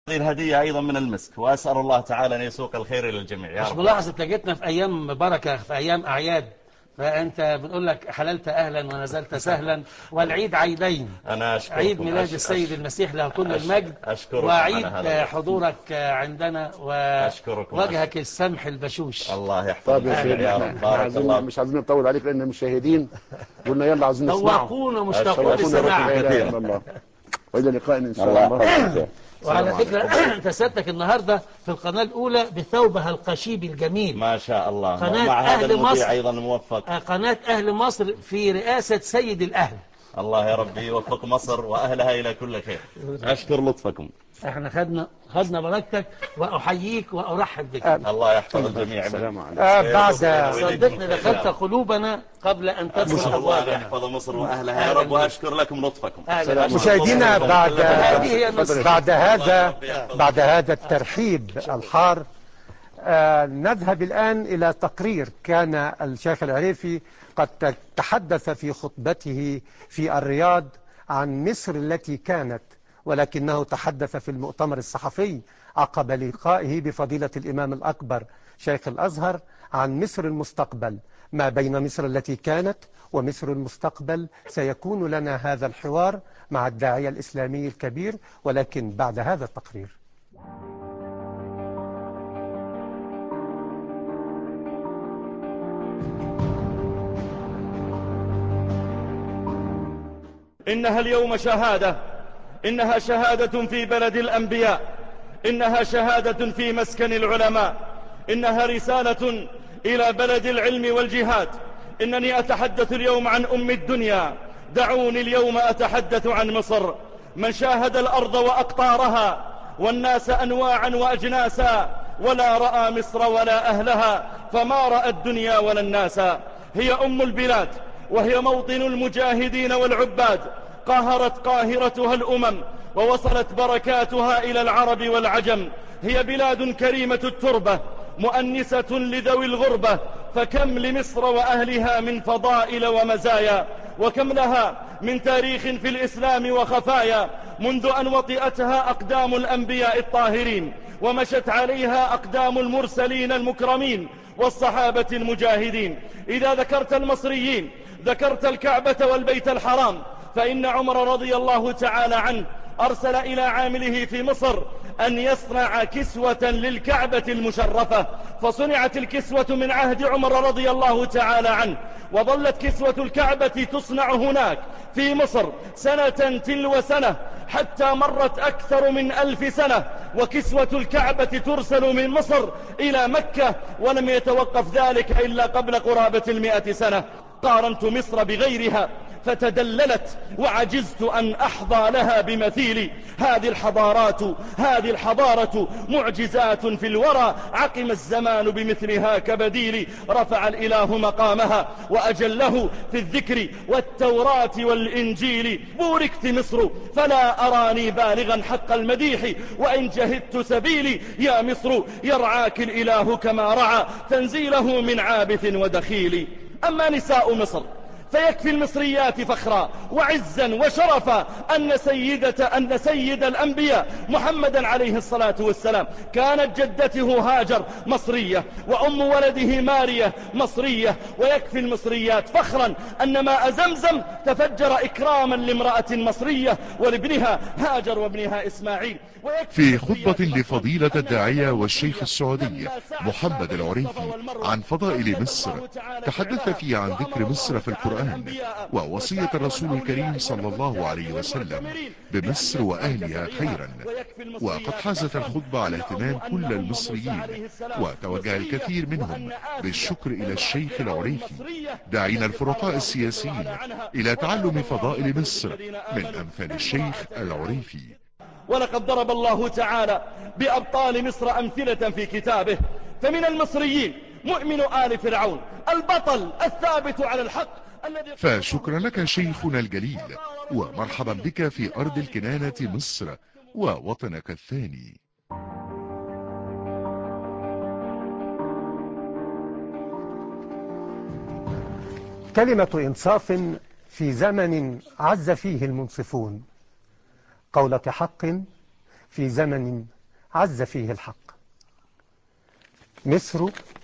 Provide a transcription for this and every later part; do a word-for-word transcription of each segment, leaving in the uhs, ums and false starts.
الهدية أيضا من المسك، وأسأل الله تعالى أن يسوق الخير إلى الجميع يا مش رب. ملاحظ تلاقيتنا في أيام بركة، في أيام أعياد، فأنت بنقول لك حللت أهلا ونزلت سهلا، والعيد عيدين، أنا عيد أشكركم. ميلاد أش... السيد أش... المسيح له كل أش... المجد، أشكركم على وعيد هذا اللطف. حضورك عندنا أشكركم. ووجهك أشكر. السمح البشوش. الله يحفظ طيب يا الجميع سيدنا، يا احنا رب. احنا بارك عايزين الله. مش عايزين نطول عليك لان المشاهدين قلنا يلا عايزين نسمعه. ذواقون ومشتاقون أشكركم للسماع. لا اله كثير. الا الله. والى لقاء ان شاء الله الله. يحفظك. وعلى السلام فكرة عليكم. انت سيادتك النهاردة في القناة الأولى بثوبها القشيب الجميل، ما شاء الله، قناة مع هذا أهل المذيع مصر، أيضا الموفق. قناة أهل مصر في رئاسة سيد الأهل. الله يا ربي يوفق مصر وأهلها إلى كل خير. أشكر لطفكم. احنا خدنا خدنا بركتك، وأحييك وأرحب بك. الله يحفظ الجميع. السلام عليكم. آه بعد صدقني دخلت قلوبنا قبل أن تدخل أسأل الله أن أبوابنا. يحفظ مصر وأهلها يا رب، وأشكر لكم لطفكم. أهلا. مشاهدينا، بعد هذه هي مصر. بعد هذا بعد هذا الترحيب الحار، آه نذهب الآن إلى تقرير كان الشيخ العريفي قد تحدث في خطبته في الرياض عن مصر التي كانت، ولكنه تحدث في المؤتمر الصحفي عقب لقائه بفضيلة الإمام الأكبر شيخ الأزهر عن مصر المستقبل. ما بين مصر التي كانت ومصر المستقبل سيكون لنا هذا الحوار مع الداعية الإسلامي الكبير، ولكن بعد هذا التقرير. إنها اليوم شهادة، إنها شهادة في بلد الأنبياء، إنها شهادة في مسكن العلماء، إنها رسالة إلى بلد العلم والجهاد. إنني أتحدث اليوم عن أم الدنيا، دعوني اليوم أتحدث عن مصر. من شاهد الأرض وأقطارها والناس أنواعا وأجناسا، ولا رأى مصر ولا أهلها، فما رأى الدنيا ولا الناس. هي أم البلاد، وهي موطن المجاهدين والعباد، قهرت قاهرتها الأمم، ووصلت بركاتها إلى العرب والعجم. هي بلاد كريمة التربة، مؤنسة لذوي الغربة، فكم لمصر وأهلها من فضائل ومزايا، وكم لها من تاريخ في الإسلام وخفايا، منذ أن وطئتها أقدام الأنبياء الطاهرين، ومشت عليها أقدام المرسلين المكرمين والصحابة المجاهدين. إذا ذكرت المصريين ذكرت الكعبة والبيت الحرام، فإن عمر رضي الله تعالى عنه أرسل إلى عامله في مصر أن يصنع كسوة للكعبة المشرفة، فصنعت الكسوة من عهد عمر رضي الله تعالى عنه، وظلت كسوة الكعبة تصنع هناك في مصر سنة تلو سنة، حتى مرت أكثر من ألف سنة، وكسوة الكعبة ترسل من مصر إلى مكة، ولم يتوقف ذلك إلا قبل قرابة المئة سنة. قارنت مصر بغيرها فتدللت، وعجزت أن أحظى لها بمثيلي. هذه الحضارات هذه الحضارة معجزات في الورى، عقم الزمان بمثلها كبديل. رفع الإله مقامها وأجله في الذكر والتوراة والإنجيل. بوركت مصر فلا أراني بالغا حق المديح، وإن جهدت سبيلي يا مصر يرعاك الإله كما رعى تنزيله من عابث ودخيل. أما نساء مصر فيكفي المصريات فخرا وعزا وشرفا أن سيدة أن سيد الأنبياء محمدا عليه الصلاة والسلام كانت جدته هاجر مصرية، وأم ولده مارية مصرية. ويكفي المصريات فخرا أن ماء زمزم تفجر إكراما لامرأة مصرية ولابنها هاجر وابنها إسماعيل. في خطبة لفضيلة الداعية والشيخ السعودي محمد العريفي عن فضائل مصر، تحدث فيه عن ذكر مصر في القرآن ووصية الرسول الكريم صلى الله عليه وسلم بمصر وأهلها خيرا. وقد حازت الخطبة على اهتمام كل المصريين، وتوجه الكثير منهم بالشكر إلى الشيخ العريفي، داعين الفرقاء السياسيين إلى تعلم فضائل مصر من أمثال الشيخ العريفي. ولقد ضرب الله تعالى بأبطال مصر أمثلة في كتابه، فمن المصريين مؤمن آل فرعون البطل الثابت على الحق. فشكرا لك شيخنا الجليل، ومرحبا بك في أرض الكنانة مصر ووطنك الثاني. كلمة إنصاف في زمن عز فيه المنصفون، قولة حق في زمن عز فيه الحق. مصر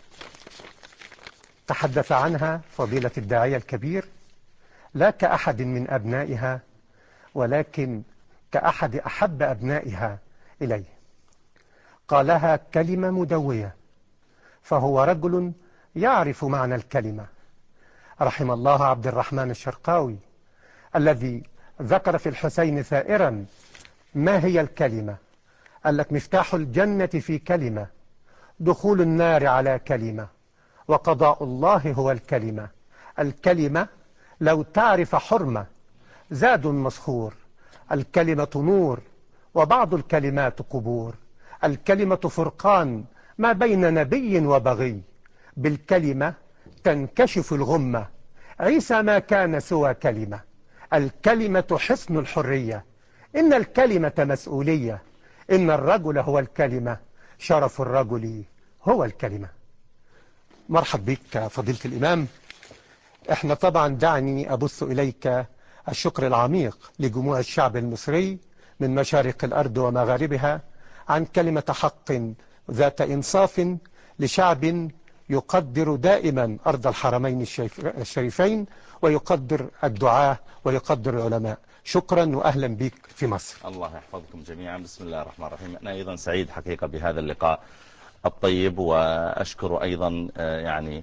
تحدث عنها فضيلة الداعية الكبير لا كأحد من أبنائها، ولكن كأحد أحب أبنائها إليه. قالها كلمة مدوية، فهو رجل يعرف معنى الكلمة. رحم الله عبد الرحمن الشرقاوي الذي ذكر في الحسين ثائرا ما هي الكلمة؟ قال لك مفتاح الجنة في كلمة، دخول النار على كلمة، وقضاء الله هو الكلمة. الكلمة لو تعرف حرمة زاد مسخور، الكلمة نور وبعض الكلمات قبور، الكلمة فرقان ما بين نبي وبغي، بالكلمة تنكشف الغمة، عيسى ما كان سوى كلمة، الكلمة حصن الحرية، إن الكلمة مسؤولية، إن الرجل هو الكلمة، شرف الرجل هو الكلمة. مرحب بك فضيلة الإمام. احنا طبعا دعني أبث إليك الشكر العميق لجموع الشعب المصري من مشارق الأرض ومغاربها عن كلمة حق ذات إنصاف لشعب يقدر دائما أرض الحرمين الشريفين، ويقدر الدعاة ويقدر العلماء. شكرا وأهلا بك في مصر. الله يحفظكم جميعا. بسم الله الرحمن الرحيم. أنا أيضا سعيد حقيقة بهذا اللقاء الطيب، وأشكر أيضا يعني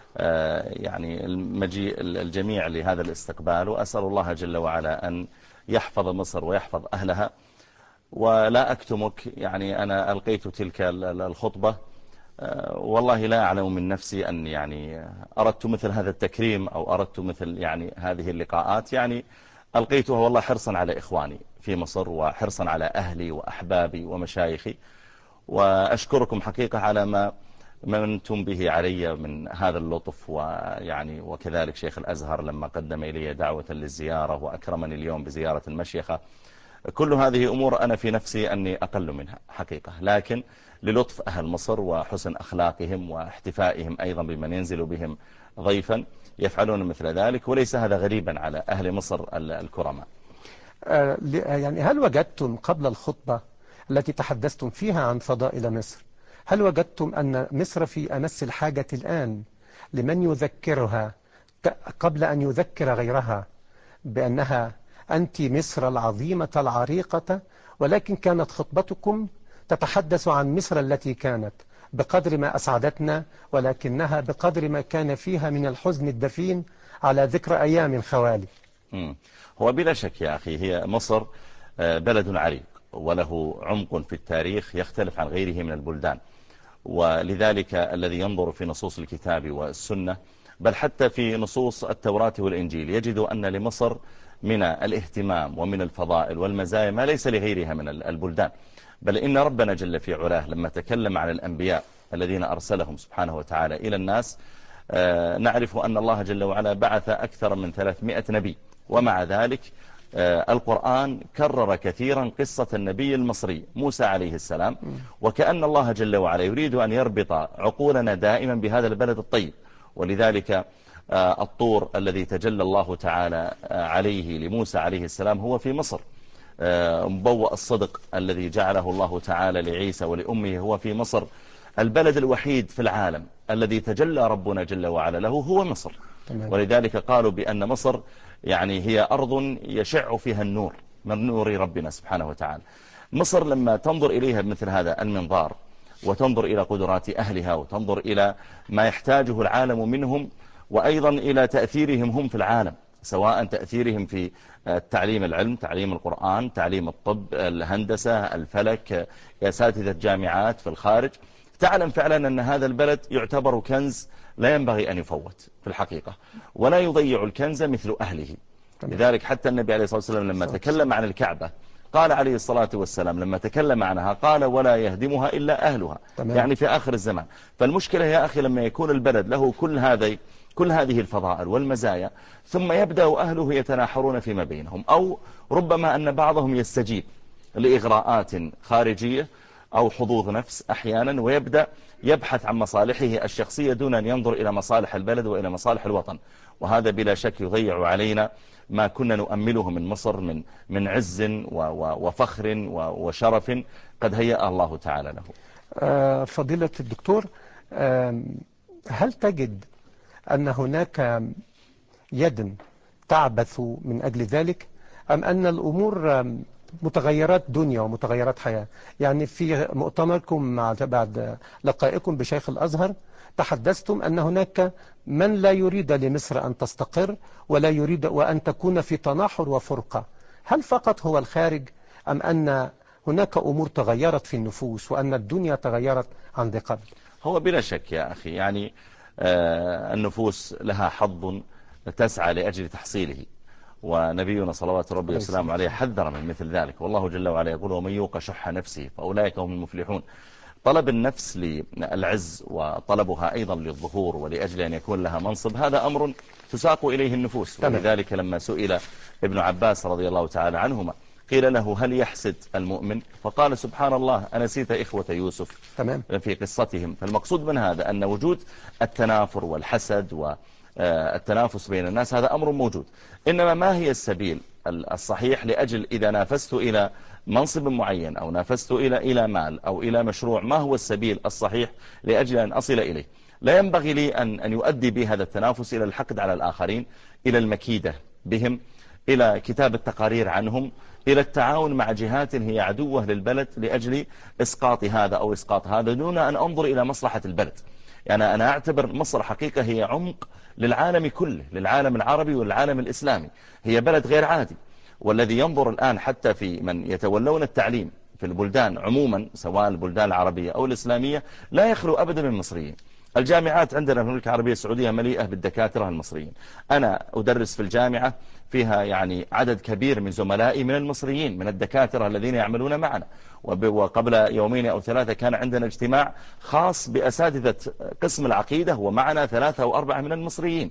يعني المجيء الجميع لهذا الاستقبال، وأسأل الله جل وعلا أن يحفظ مصر ويحفظ أهلها. ولا أكتمك، يعني أنا ألقيت تلك الخطبة والله لا أعلم من نفسي أن يعني أردت مثل هذا التكريم أو أردت مثل يعني هذه اللقاءات، يعني ألقيتها والله حرصا على إخواني في مصر وحرصا على أهلي وأحبابي ومشايخي. وأشكركم حقيقة على ما منتم به علي من هذا اللطف، ويعني وكذلك شيخ الأزهر لما قدم إلي دعوة للزيارة وأكرمني اليوم بزيارة المشيخة. كل هذه أمور أنا في نفسي أني أقل منها حقيقة، لكن للطف أهل مصر وحسن أخلاقهم واحتفائهم أيضا بمن ينزل بهم ضيفا يفعلون مثل ذلك، وليس هذا غريبا على أهل مصر الكرماء. يعني هل وجدتم قبل الخطبة التي تحدثتم فيها عن فضائل مصر، هل وجدتم أن مصر في أمس الحاجة الآن لمن يذكرها قبل أن يذكر غيرها بأنها أنت مصر العظيمة العريقة، ولكن كانت خطبتكم تتحدث عن مصر التي كانت بقدر ما أسعدتنا، ولكنها بقدر ما كان فيها من الحزن الدفين على ذكر أيام خوالي. هو بلا شك يا أخي هي مصر بلد عريق وله عمق في التاريخ يختلف عن غيره من البلدان، ولذلك الذي ينظر في نصوص الكتاب والسنة بل حتى في نصوص التوراة والإنجيل يجد أن لمصر من الاهتمام ومن الفضائل والمزايا ما ليس لغيرها من البلدان. بل إن ربنا جل في علاه لما تكلم عن الأنبياء الذين أرسلهم سبحانه وتعالى إلى الناس، نعرف أن الله جل وعلا بعث أكثر من ثلاثمائة نبي، ومع ذلك القرآن كرر كثيرا قصة النبي المصري موسى عليه السلام، وكأن الله جل وعلا يريد أن يربط عقولنا دائما بهذا البلد الطيب. ولذلك الطور الذي تجلى الله تعالى عليه لموسى عليه السلام هو في مصر، مبوأ الصدق الذي جعله الله تعالى لعيسى ولأمه هو في مصر، البلد الوحيد في العالم الذي تجلى ربنا جل وعلا له هو مصر. ولذلك قالوا بأن مصر يعني هي أرض يشع فيها النور من نور ربنا سبحانه وتعالى. مصر لما تنظر إليها بمثل هذا المنظار وتنظر إلى قدرات أهلها وتنظر إلى ما يحتاجه العالم منهم، وأيضا إلى تأثيرهم هم في العالم، سواء تأثيرهم في تعليم العلم، تعليم القرآن، تعليم الطب، الهندسة، الفلك، أساتذة جامعات في الخارج، تعلم فعلا أن هذا البلد يعتبر كنز لا ينبغي أن يفوت في الحقيقة، ولا يضيع الكنز مثل أهله. لذلك حتى النبي عليه الصلاة والسلام لما تكلم عن الكعبة قال عليه الصلاة والسلام لما تكلم عنها قال ولا يهدمها إلا أهلها، يعني في آخر الزمان. فالمشكلة يا أخي لما يكون البلد له كل هذه كل هذه الفضائل والمزايا ثم يبدأ أهله يتناحرون فيما بينهم، أو ربما أن بعضهم يستجيب لإغراءات خارجية، أو حظوظ نفس أحيانا، ويبدأ يبحث عن مصالحه الشخصية دون أن ينظر إلى مصالح البلد وإلى مصالح الوطن. وهذا بلا شك يضيع علينا ما كنا نؤمله من مصر من من عز وفخر وشرف قد هيأ الله تعالى له. فضيلة الدكتور، هل تجد أن هناك يد تعبث من أجل ذلك، أم أن الأمور متغيرات دنيا ومتغيرات حياة؟ يعني في مؤتمركم بعد لقائكم بشيخ الأزهر تحدثتم أن هناك من لا يريد لمصر أن تستقر ولا يريد وأن تكون في تناحر وفرقة. هل فقط هو الخارج، أم أن هناك أمور تغيرت في النفوس وأن الدنيا تغيرت عن ذي قبل؟ هو بلا شك يا أخي، يعني آه النفوس لها حظ تسعى لأجل تحصيله، ونبينا صلوات ربي وسلامه عليه حذر من مثل ذلك. والله جل وعلا يقول: ومن يوق شح نفسه فأولئك هم المفلحون. طلب النفس للعز وطلبها أيضا للظهور ولأجل أن يكون لها منصب، هذا أمر تساق إليه النفوس. ولذلك لما سئل ابن عباس رضي الله تعالى عنهما قيل له: هل يحسد المؤمن؟ فقال: سبحان الله، أنسيت إخوة يوسف تمام في قصتهم. فالمقصود من هذا أن وجود التنافر والحسد والتنافس بين الناس هذا أمر موجود، إنما ما هي السبيل الصحيح لأجل إذا نافست إلى منصب معين أو نافست إلى إلى مال أو إلى مشروع، ما هو السبيل الصحيح لأجل أن أصل إليه؟ لا ينبغي لي أن أن يؤدي بي هذا التنافس إلى الحقد على الآخرين، إلى المكيدة بهم، إلى كتابة تقارير عنهم، إلى التعاون مع جهات هي عدوة للبلد لأجل إسقاط هذا أو إسقاط هذا، دون أن أنظر إلى مصلحة البلد. يعني أنا أعتبر مصر حقيقة هي عمق للعالم كله، للعالم العربي والعالم الإسلامي. هي بلد غير عادي، والذي ينظر الآن حتى في من يتولون التعليم في البلدان عموما سواء البلدان العربية أو الإسلامية لا يخلو أبدا من المصريين. الجامعات عندنا في المملكة العربية السعودية مليئة بالدكاترة المصريين. أنا أدرس في الجامعة فيها يعني عدد كبير من زملائي من المصريين، من الدكاترة الذين يعملون معنا. وقبل يومين أو ثلاثة كان عندنا اجتماع خاص بأساتذة قسم العقيدة ومعنا ثلاثة أو أربعة من المصريين.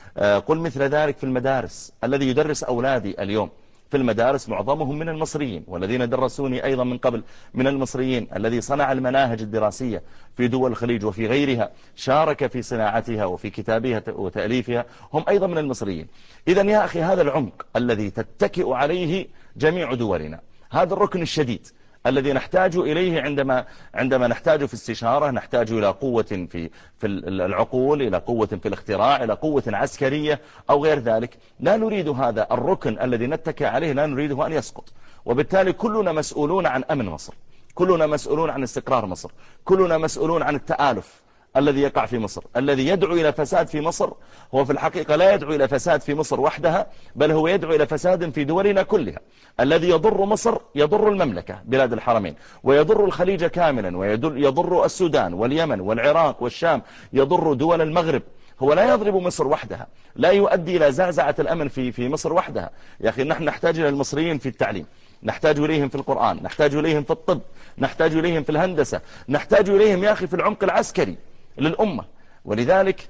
قل مثل ذلك في المدارس، الذي يدرس أولادي اليوم في المدارس معظمهم من المصريين، والذين درسوني أيضا من قبل من المصريين. الذي صنع المناهج الدراسية في دول الخليج وفي غيرها شارك في صناعتها وفي كتابها وتأليفها هم أيضا من المصريين. إذن يا أخي هذا العمق الذي تتكئ عليه جميع دولنا، هذا الركن الشديد الذي نحتاج إليه عندما عندما نحتاج في استشارة، نحتاج إلى قوة في في العقول، إلى قوة في الاختراع، إلى قوة عسكرية أو غير ذلك. لا نريد هذا الركن الذي نتكئ عليه، لا نريده أن يسقط. وبالتالي كلنا مسؤولون عن أمن مصر، كلنا مسؤولون عن استقرار مصر، كلنا مسؤولون عن التآلف الذي يقع في مصر. الذي يدعو إلى فساد في مصر هو في الحقيقة لا يدعو إلى فساد في مصر وحدها، بل هو يدعو إلى فساد في دولنا كلها. الذي يضر مصر يضر المملكة بلاد الحرمين، ويضر الخليج كاملا، ويضر السودان واليمن والعراق والشام، يضر دول المغرب. هو لا يضرب مصر وحدها، لا يؤدي إلى زعزعة الأمن في في مصر وحدها. يا أخي نحن نحتاج إلى المصريين في التعليم، نحتاج إليهم في القرآن، نحتاج إليهم في الطب، نحتاج إليهم في الهندسة، نحتاج إليهم يا أخي في العمق العسكري للأمة. ولذلك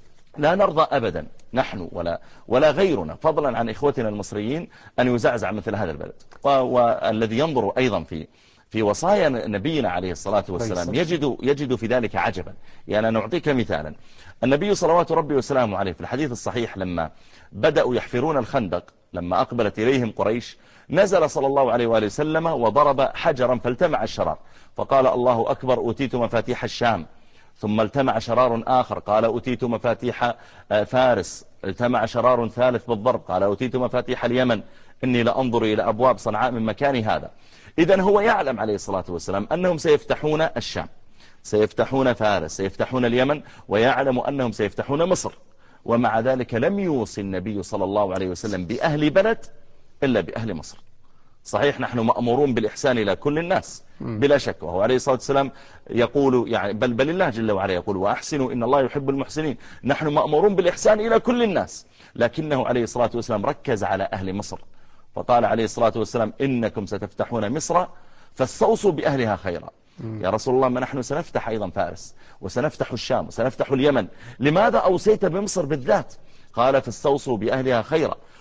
لا نرضى أبدا نحن ولا ولا غيرنا فضلا عن إخوتنا المصريين أن يزعزع مثل هذا البلد. والذي ينظر أيضا في في وصايا نبينا عليه الصلاة والسلام يجد يجد في ذلك عجبا. يعني أنا نعطيك مثالا. النبي صلوات ربي وسلامه عليه في الحديث الصحيح لما بدأوا يحفرون الخندق، لما أقبلت إليهم قريش، نزل صلى الله عليه وآله وسلم وضرب حجرا فالتمع الشرار، فقال: الله أكبر، أوتيت مفاتيح الشام. ثم التمع شرار آخر قال: أوتيت مفاتيح فارس. التمع شرار ثالث بالضرب قال: أوتيت مفاتيح اليمن، إني لأنظر إلى أبواب صنعاء من مكان هذا. إذن هو يعلم عليه الصلاة والسلام أنهم سيفتحون الشام، سيفتحون فارس، سيفتحون اليمن، ويعلم أنهم سيفتحون مصر. ومع ذلك لم يوصي النبي صلى الله عليه وسلم بأهل بلد إلا بأهل مصر. صحيح نحن مأمورون بالإحسان إلى كل الناس بلا شك، وهو عليه الصلاة والسلام يقول يعني بل بل الله جل وعلا يقول: وأحسنوا إن الله يحب المحسنين. نحن مأمورون بالإحسان إلى كل الناس، لكنه عليه الصلاة والسلام ركز على أهل مصر، فقال عليه الصلاة والسلام: إنكم ستفتحون مصر فاستوصوا بأهلها خيرا. يا رسول الله، ما نحن سنفتح أيضا فارس وسنفتح الشام وسنفتح اليمن، لماذا أوصيت بمصر بالذات؟ قال: فاستوصوا بأهلها خيرا.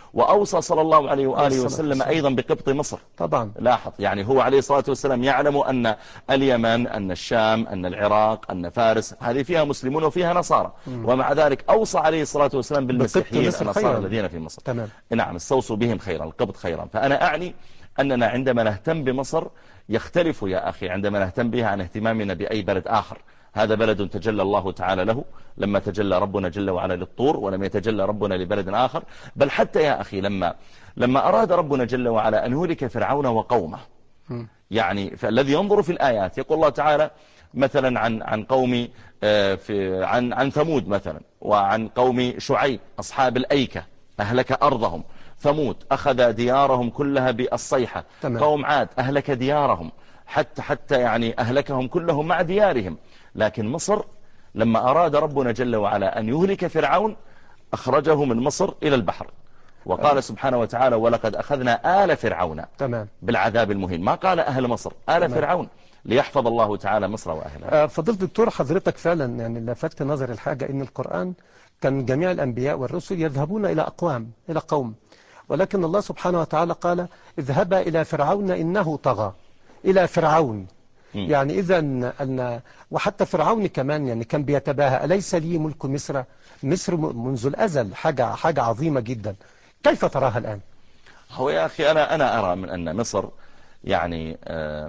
وأوصى صلى الله عليه وآله وسلم أيضا بقبط مصر. طبعا لاحظ يعني هو عليه الصلاة والسلام يعلم أن اليمن، أن الشام، أن العراق، أن فارس هذه فيها مسلمون وفيها نصارى، ومع ذلك أوصى عليه الصلاة والسلام بالمسيحيين النصارى الذين في مصر. تمام. نعم، استوصوا بهم خيرا، القبط خيرا. فأنا أعني أننا عندما نهتم بمصر يختلف يا أخي عندما نهتم بها عن اهتمامنا بأي بلد آخر. هذا بلد تجلى الله تعالى له لما تجلى ربنا جل وعلا للطور، ولم يتجلى ربنا لبلد آخر. بل حتى يا أخي لما لما أراد ربنا جل وعلا أن يهلك فرعون وقومه، يعني فالذي ينظر في الآيات يقول الله تعالى مثلا عن عن قوم في عن عن ثمود مثلا، وعن قوم شعيب أصحاب الأيكة أهلك أرضهم. ثمود أخذ ديارهم كلها بالصيحة. تمام. قوم عاد أهلك ديارهم حتى حتى يعني أهلكهم كلهم مع ديارهم. لكن مصر لما أراد ربنا جل وعلا أن يهلك فرعون أخرجه من مصر إلى البحر، وقال سبحانه وتعالى ولقد أخذنا آل فرعون تمام. بالعذاب المهين. ما قال أهل مصر، آل تمام. فرعون، ليحفظ الله تعالى مصر وأهلها. فضلت دكتور حضرتك فعلا يعني لفت نظر الحاجة إن القرآن كان جميع الأنبياء والرسل يذهبون إلى أقوام إلى قوم، ولكن الله سبحانه وتعالى قال اذهبا إلى فرعون إنه طغى. إلى فرعون يعني إذا أن وحتى فرعون كمان يعني كان بيتباهى أليس لي ملك مصر؟ مصر منذ الأزل حاجة حاجة عظيمة جدا. كيف تراها الآن؟ هو يا أخي أنا أنا أرى من أن مصر يعني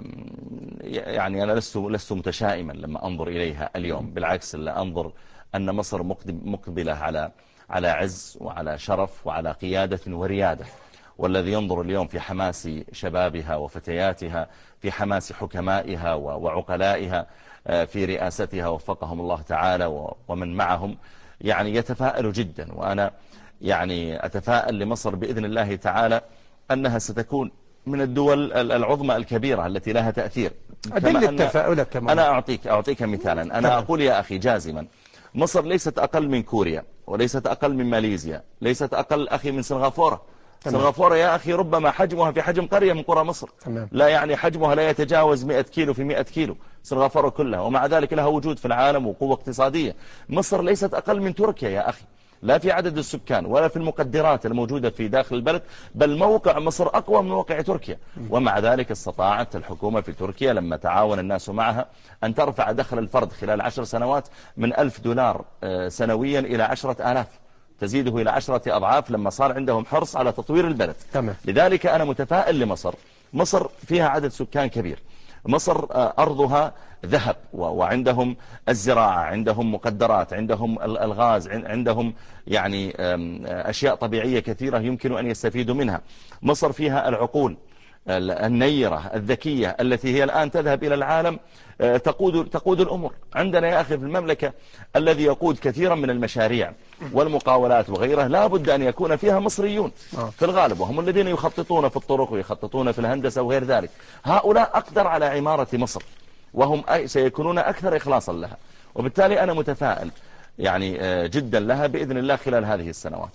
يعني أنا لست لست متشائما لما أنظر إليها اليوم، بالعكس لا، أنظر أن مصر مقبلة على على عز وعلى شرف وعلى قيادة وريادة. والذي ينظر اليوم في حماس شبابها وفتياتها، في حماس حكمائها وعقلائها، في رئاستها وفقهم الله تعالى ومن معهم، يعني يتفائل جدا. وأنا يعني أتفائل لمصر بإذن الله تعالى أنها ستكون من الدول العظمى الكبيرة التي لها تأثير. أدل تفاؤلك كمان. أنا أعطيك أعطيك مثالا. أنا كمان. أقول يا أخي جازما مصر ليست أقل من كوريا، وليست أقل من ماليزيا، ليست أقل أخي من سنغافورة. سنغافورة يا أخي ربما حجمها في حجم قرية من قرى مصر. تمام. لا يعني حجمها لا يتجاوز مئة كيلو في مئة كيلو سنغافورة كلها، ومع ذلك لها وجود في العالم وقوة اقتصادية. مصر ليست أقل من تركيا يا أخي، لا في عدد السكان ولا في المقدرات الموجودة في داخل البلد، بل موقع مصر أقوى من موقع تركيا. ومع ذلك استطاعت الحكومة في تركيا لما تعاون الناس معها أن ترفع دخل الفرد خلال عشر سنوات من ألف دولار سنويا إلى عشرة آلاف، تزيده إلى عشرة أضعاف لما صار عندهم حرص على تطوير البلد. تمام. لذلك أنا متفائل لمصر. مصر فيها عدد سكان كبير، مصر أرضها ذهب، وعندهم الزراعة، عندهم مقدرات، عندهم الغاز، عندهم يعني أشياء طبيعية كثيرة يمكن أن يستفيدوا منها. مصر فيها العقول النيرة الذكية التي هي الآن تذهب إلى العالم تقود تقود الأمور. عندنا يا أخي في المملكة الذي يقود كثيرا من المشاريع والمقاولات وغيرها لا بد أن يكون فيها مصريون في الغالب، وهم الذين يخططون في الطرق ويخططون في الهندسة وغير ذلك. هؤلاء أقدر على عمارة مصر، وهم سيكونون أكثر إخلاصا لها، وبالتالي أنا متفائل يعني جدا لها بإذن الله خلال هذه السنوات.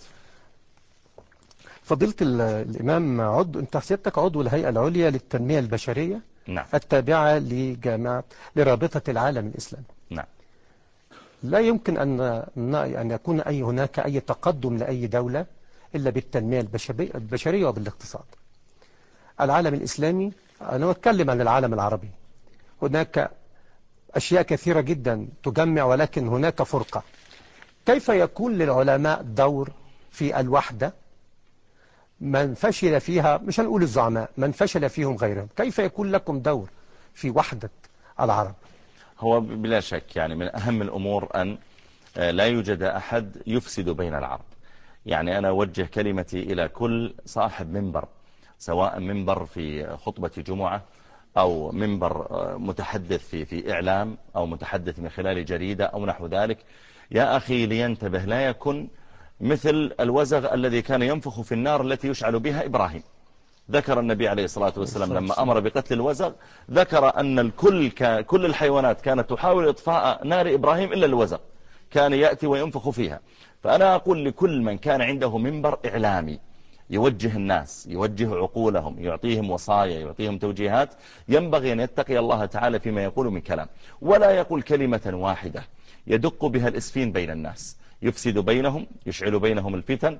فضيلة الإمام عضو أنت سيادتك عضو الهيئة العليا للتنمية البشرية. نعم. التابعة لجامعة لرابطة العالم الإسلامي. نعم. لا يمكن أن أن يكون أي هناك أي تقدم لأي دولة إلا بالتنمية البشرية وبالاقتصاد. العالم الإسلامي، أنا أتكلم عن العالم العربي، هناك أشياء كثيرة جدا تجمع ولكن هناك فرقة. كيف يكون للعلماء دور في الوحدة من فشل فيها؟ مش هنقول الزعماء، من فشل فيهم غيرهم. كيف يكون لكم دور في وحدة العرب؟ هو بلا شك يعني من أهم الأمور أن لا يوجد أحد يفسد بين العرب. يعني أنا أوجه كلمتي إلى كل صاحب منبر، سواء منبر في خطبة جمعة أو منبر متحدث في في إعلام أو متحدث من خلال جريدة أو نحو ذلك. يا أخي لينتبه، لا يكن مثل الوزغ الذي كان ينفخ في النار التي يشعل بها إبراهيم. ذكر النبي عليه الصلاة والسلام لما أمر بقتل الوزغ، ذكر أن الكل كل الحيوانات كانت تحاول إطفاء نار إبراهيم إلا الوزغ، كان يأتي وينفخ فيها. فأنا أقول لكل من كان عنده منبر إعلامي يوجه الناس، يوجه عقولهم، يعطيهم وصايا، يعطيهم توجيهات، ينبغي أن يتقي الله تعالى فيما يقول من كلام، ولا يقول كلمة واحدة يدق بها الإسفين بين الناس، يفسد بينهم، يشعل بينهم الفتن،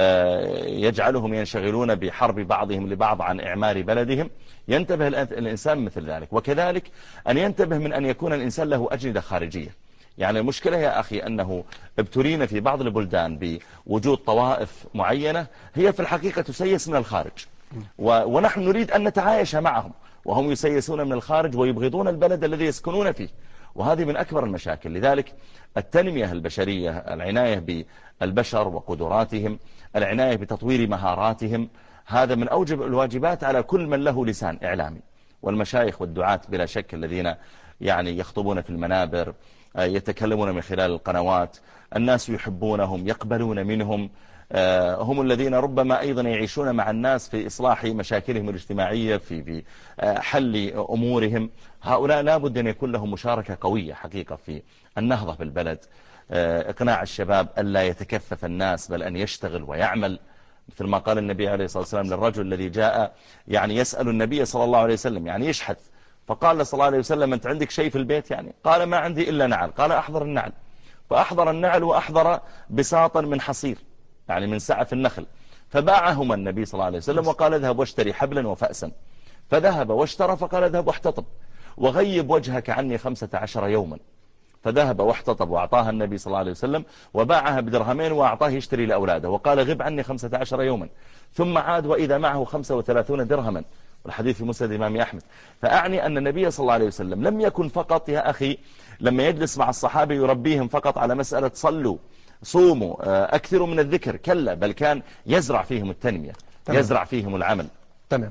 يجعلهم ينشغلون بحرب بعضهم لبعض عن إعمار بلدهم. ينتبه الإنسان مثل ذلك. وكذلك أن ينتبه من أن يكون الإنسان له أجندة خارجية. يعني المشكلة يا أخي أنه ابتلينا في بعض البلدان بوجود طوائف معينة هي في الحقيقة تسيس من الخارج، ونحن نريد أن نتعايش معهم، وهم يسيسون من الخارج ويبغضون البلد الذي يسكنون فيه، وهذه من أكبر المشاكل. لذلك التنمية البشرية، العناية بالبشر وقدراتهم، العناية بتطوير مهاراتهم، هذا من أوجب الواجبات على كل من له لسان إعلامي. والمشايخ والدعاة بلا شك الذين يعني يخطبون في المنابر، يتكلمون من خلال القنوات، الناس يحبونهم، يقبلون منهم، هم الذين ربما أيضا يعيشون مع الناس في إصلاح مشاكلهم الاجتماعية، في في حل أمورهم. هؤلاء لابد أن يكون لهم مشاركة قوية حقيقة في النهضة بالبلد، إقناع الشباب ألا يتكفف الناس بل أن يشتغل ويعمل، مثل ما قال النبي عليه الصلاة والسلام للرجل الذي جاء يعني يسأل النبي صلى الله عليه وسلم، يعني يشحث، فقال صلى الله عليه وسلم: أنت عندك شيء في البيت؟ يعني قال: ما عندي إلا نعل. قال: أحضر النعل. فأحضر النعل وأحضر بساطا من حصير، يعني من سعف النخل، فباعهما النبي صلى الله عليه وسلم وقال: اذهب واشتري حبلا وفأسا. فذهب واشترى، فقال: اذهب واحتطب وغيب وجهك عني خمسة عشر يوما. فذهب واحتطب وأعطاها النبي صلى الله عليه وسلم، وباعها بدرهمين وأعطاه يشتري لأولاده، وقال: غب عني خمسة عشر يوما. ثم عاد وإذا معه خمسة وثلاثون درهما، والحديث في مسند الإمام أحمد. فأعني أن النبي صلى الله عليه وسلم لم يكن فقط يا أخي لما يجلس مع الصحابة يربيهم فقط على مسألة صلوا صوموا أكثروا من الذكر، كلا، بل كان يزرع فيهم التنمية، تمام. يزرع فيهم العمل. تمام.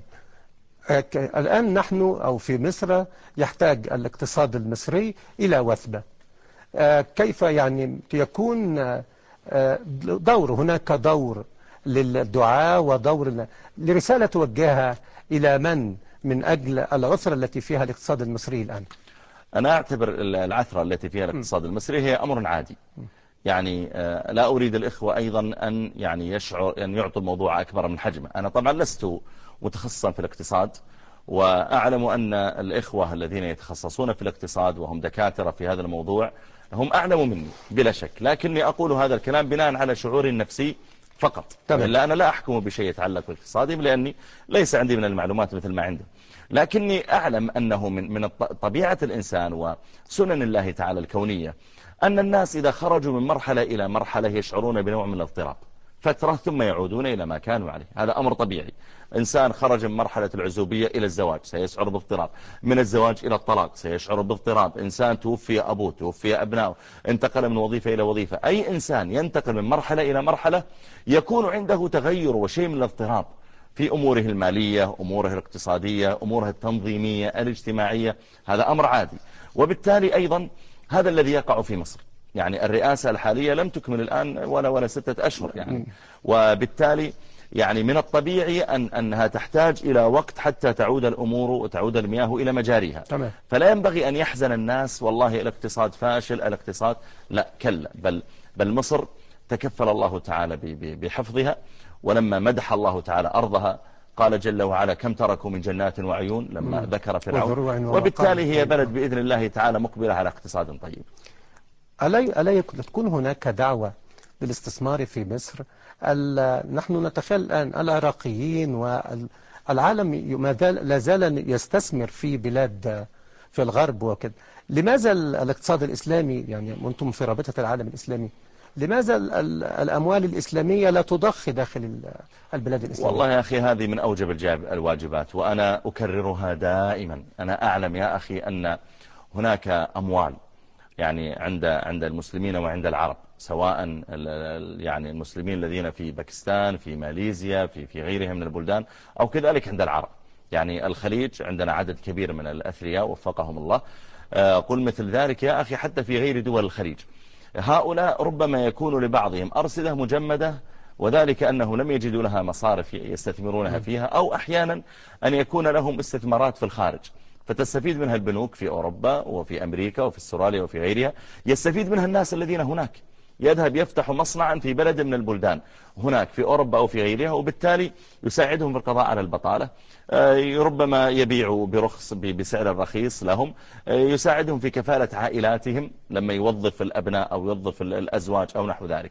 الآن نحن أو في مصر يحتاج الاقتصاد المصري إلى وثبة. كيف يعني يكون دور، هناك دور للدعاء ودور لرسالة توجهها إلى من من أجل العثرة التي فيها الاقتصاد المصري الآن؟ أنا أعتبر العثرة التي فيها الاقتصاد المصري هي أمر عادي. يعني لا أريد الإخوة أيضا أن يعني يشعر أن يعطوا الموضوع أكبر من حجمه. أنا طبعا لست متخصصا في الاقتصاد، وأعلم أن الإخوة الذين يتخصصون في الاقتصاد وهم دكاترة في هذا الموضوع هم أعلم مني بلا شك، لكني أقول هذا الكلام بناء على شعوري النفسي فقط، إلا أنا لا أحكم بشيء يتعلق بالاقتصاد لأني ليس عندي من المعلومات مثل ما عنده، لكني أعلم أنه من من طبيعة الإنسان وسنن الله تعالى الكونية أن الناس إذا خرجوا من مرحلة إلى مرحلة يشعرون بنوع من الاضطراب فترة ثم يعودون إلى ما كانوا عليه. هذا أمر طبيعي. إنسان خرج من مرحلة العزوبية إلى الزواج سيشعر باضطراب، من الزواج إلى الطلاق سيشعر باضطراب، إنسان توفي أبوه، توفي أبنائه، انتقل من وظيفة إلى وظيفة. أي إنسان ينتقل من مرحلة إلى مرحلة يكون عنده تغير وشيء من الاضطراب في أموره المالية، أموره الاقتصادية، أموره التنظيمية الاجتماعية. هذا أمر عادي. وبالتالي أيضا هذا الذي يقع في مصر. يعني الرئاسة الحالية لم تكمل الآن ولا ولا ستة أشهر يعني، وبالتالي يعني من الطبيعي أن أنها تحتاج إلى وقت حتى تعود الأمور وتعود المياه إلى مجاريها. تمام. فلا ينبغي أن يحزن الناس والله الاقتصاد فاشل الاقتصاد، لا، كلا، بل بل مصر تكفل الله تعالى بحفظها، ولما مدح الله تعالى أرضها قال جل وعلا: كم تركوا من جنات وعيون لما مم. ذكر فرعون. وبالتالي هي بلد بإذن الله تعالى مقبلة على اقتصاد طيب. ألا ألا تكون هناك دعوة للاستثمار في مصر؟ نحن نتخيل الآن العراقيين والعالم ما زال لا زال يستثمر في بلاد في الغرب وكذا. لماذا الاقتصاد الإسلامي، يعني أنتم في رابطة العالم الإسلامي، لماذا الأموال الإسلامية لا تضخ داخل البلاد الإسلامية؟ والله يا أخي هذه من أوجب الواجبات، وأنا أكررها دائما. أنا أعلم يا أخي أن هناك أموال يعني عند عند المسلمين وعند العرب، سواء يعني المسلمين الذين في باكستان، في ماليزيا، في في غيرها من البلدان، أو كذلك عند العرب. يعني الخليج عندنا عدد كبير من الأثرياء وفقهم الله. قل مثل ذلك يا أخي حتى في غير دول الخليج. هؤلاء ربما يكون لبعضهم أرصدة مجمدة، وذلك أنه لم يجدوا لها مصارف يستثمرونها فيها، أو أحيانا أن يكون لهم استثمارات في الخارج فتستفيد منها البنوك في أوروبا وفي أمريكا وفي استراليا وفي غيرها، يستفيد منها الناس الذين هناك. يذهب يفتح مصنعا في بلد من البلدان هناك في أوروبا أو في غيرها، وبالتالي يساعدهم في القضاء على البطالة، ربما يبيعوا برخص بسعر رخيص لهم، يساعدهم في كفالة عائلاتهم لما يوظف الأبناء أو يوظف الأزواج أو نحو ذلك.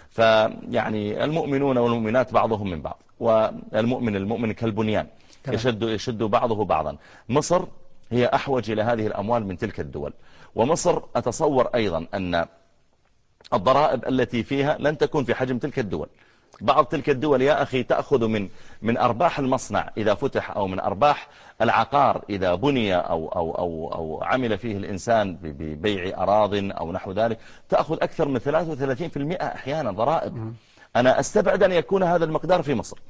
فيعني المؤمنون والمؤمنات بعضهم من بعض، والمؤمن المؤمن كالبنيان يشد, يشد بعضه بعضا. مصر هي أحوج إلى هذه الأموال من تلك الدول، ومصر أتصور أيضا أن الضرائب التي فيها لن تكون في حجم تلك الدول. بعض تلك الدول يا أخي تأخذ من من أرباح المصنع إذا فتح، أو من أرباح العقار إذا بني أو, أو, أو, أو عمل فيه الإنسان ببيع أراض أو نحو ذلك، تأخذ أكثر من ثلاثة وثلاثين بالمئة أحيانا ضرائب. أنا أستبعد أن يكون هذا المقدار في مصر.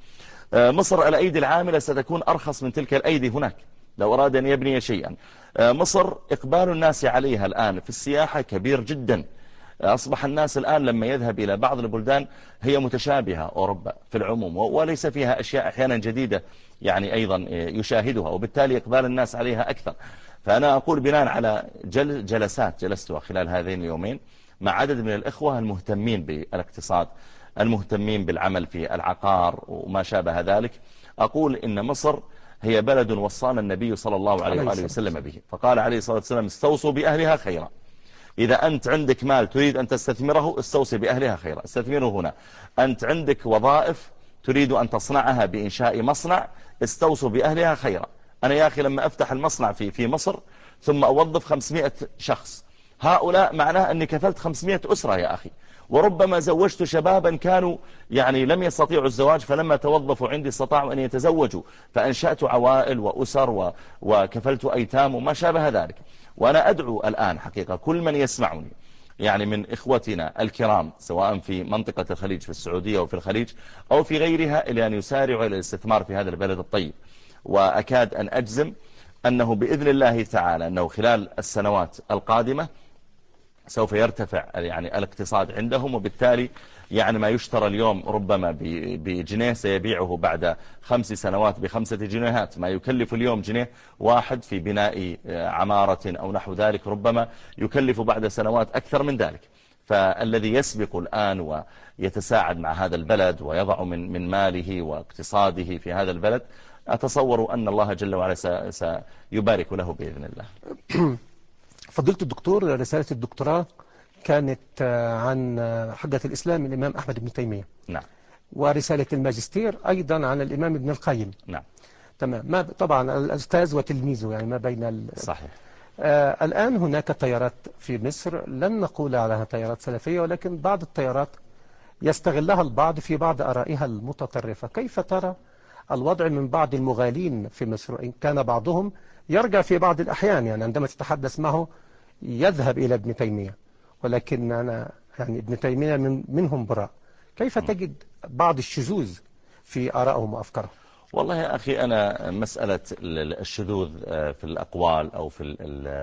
مصر الأيدي العاملة ستكون أرخص من تلك الأيدي هناك لو أراد أن يبني شيئا. مصر إقبال الناس عليها الآن في السياحة كبير جدا. أصبح الناس الآن لما يذهب إلى بعض البلدان هي متشابهة أوروبا في العموم، وليس فيها أشياء أحيانا جديدة يعني أيضا يشاهدها، وبالتالي إقبال الناس عليها أكثر. فأنا أقول بناء على جل جلسات جلستها خلال هذين اليومين مع عدد من الإخوة المهتمين بالاقتصاد، المهتمين بالعمل في العقار وما شابه ذلك، أقول إن مصر هي بلد وصانا النبي صلى الله عليه وآله وسلم به، فقال عليه الصلاة والسلام استوصوا بأهلها خيرا. إذا أنت عندك مال تريد أن تستثمره استوصي بأهلها خيرا، استثمره هنا. أنت عندك وظائف تريد أن تصنعها بإنشاء مصنع، استوصوا بأهلها خيرا. أنا يا أخي لما أفتح المصنع في في مصر ثم أوظف خمسمائة شخص، هؤلاء معناه أني كفلت خمسمائة أسرة يا أخي، وربما زوجت شبابا كانوا يعني لم يستطيعوا الزواج، فلما توظفوا عندي استطاعوا أن يتزوجوا، فأنشأت عوائل وأسر و... وكفلت أيتام وما شابه ذلك. وأنا أدعو الآن حقيقة كل من يسمعني يعني من إخوتنا الكرام سواء في منطقة الخليج في السعودية أو في الخليج أو في غيرها إلى أن يسارعوا إلى الاستثمار في هذا البلد الطيب. وأكاد أن أجزم أنه بإذن الله تعالى أنه خلال السنوات القادمة سوف يرتفع يعني الاقتصاد عندهم، وبالتالي يعني ما يشترى اليوم ربما بجنيه سيبيعه بعد خمس سنوات بخمسة جنيهات، ما يكلف اليوم جنيه واحد في بناء عمارة أو نحو ذلك ربما يكلف بعد سنوات أكثر من ذلك. فالذي يسبق الآن ويتساعد مع هذا البلد ويضع من من ماله واقتصاده في هذا البلد، أتصور أن الله جل وعلا سيبارك له بإذن الله. فضيلة الدكتور، رسالة الدكتوراه كانت عن حجة الإسلام الإمام أحمد بن تيمية. نعم. ورسالة الماجستير أيضا عن الإمام ابن القيم. نعم. تمام. ما طبعا الأستاذ وتلميذه يعني ما بين ال... صحيح. آه الآن هناك تيارات في مصر لن نقول عليها تيارات سلفية، ولكن بعض التيارات يستغلها البعض في بعض آرائها المتطرفة. كيف ترى الوضع من بعض المغالين في مصر، إن كان بعضهم يرجع في بعض الأحيان يعني عندما تتحدث معه يذهب إلى ابن تيمية، ولكن أنا يعني ابن تيمية من منهم براء. كيف تجد بعض الشذوذ في آرائهم وأفكارهم؟ والله يا أخي أنا مسألة الشذوذ في الأقوال أو في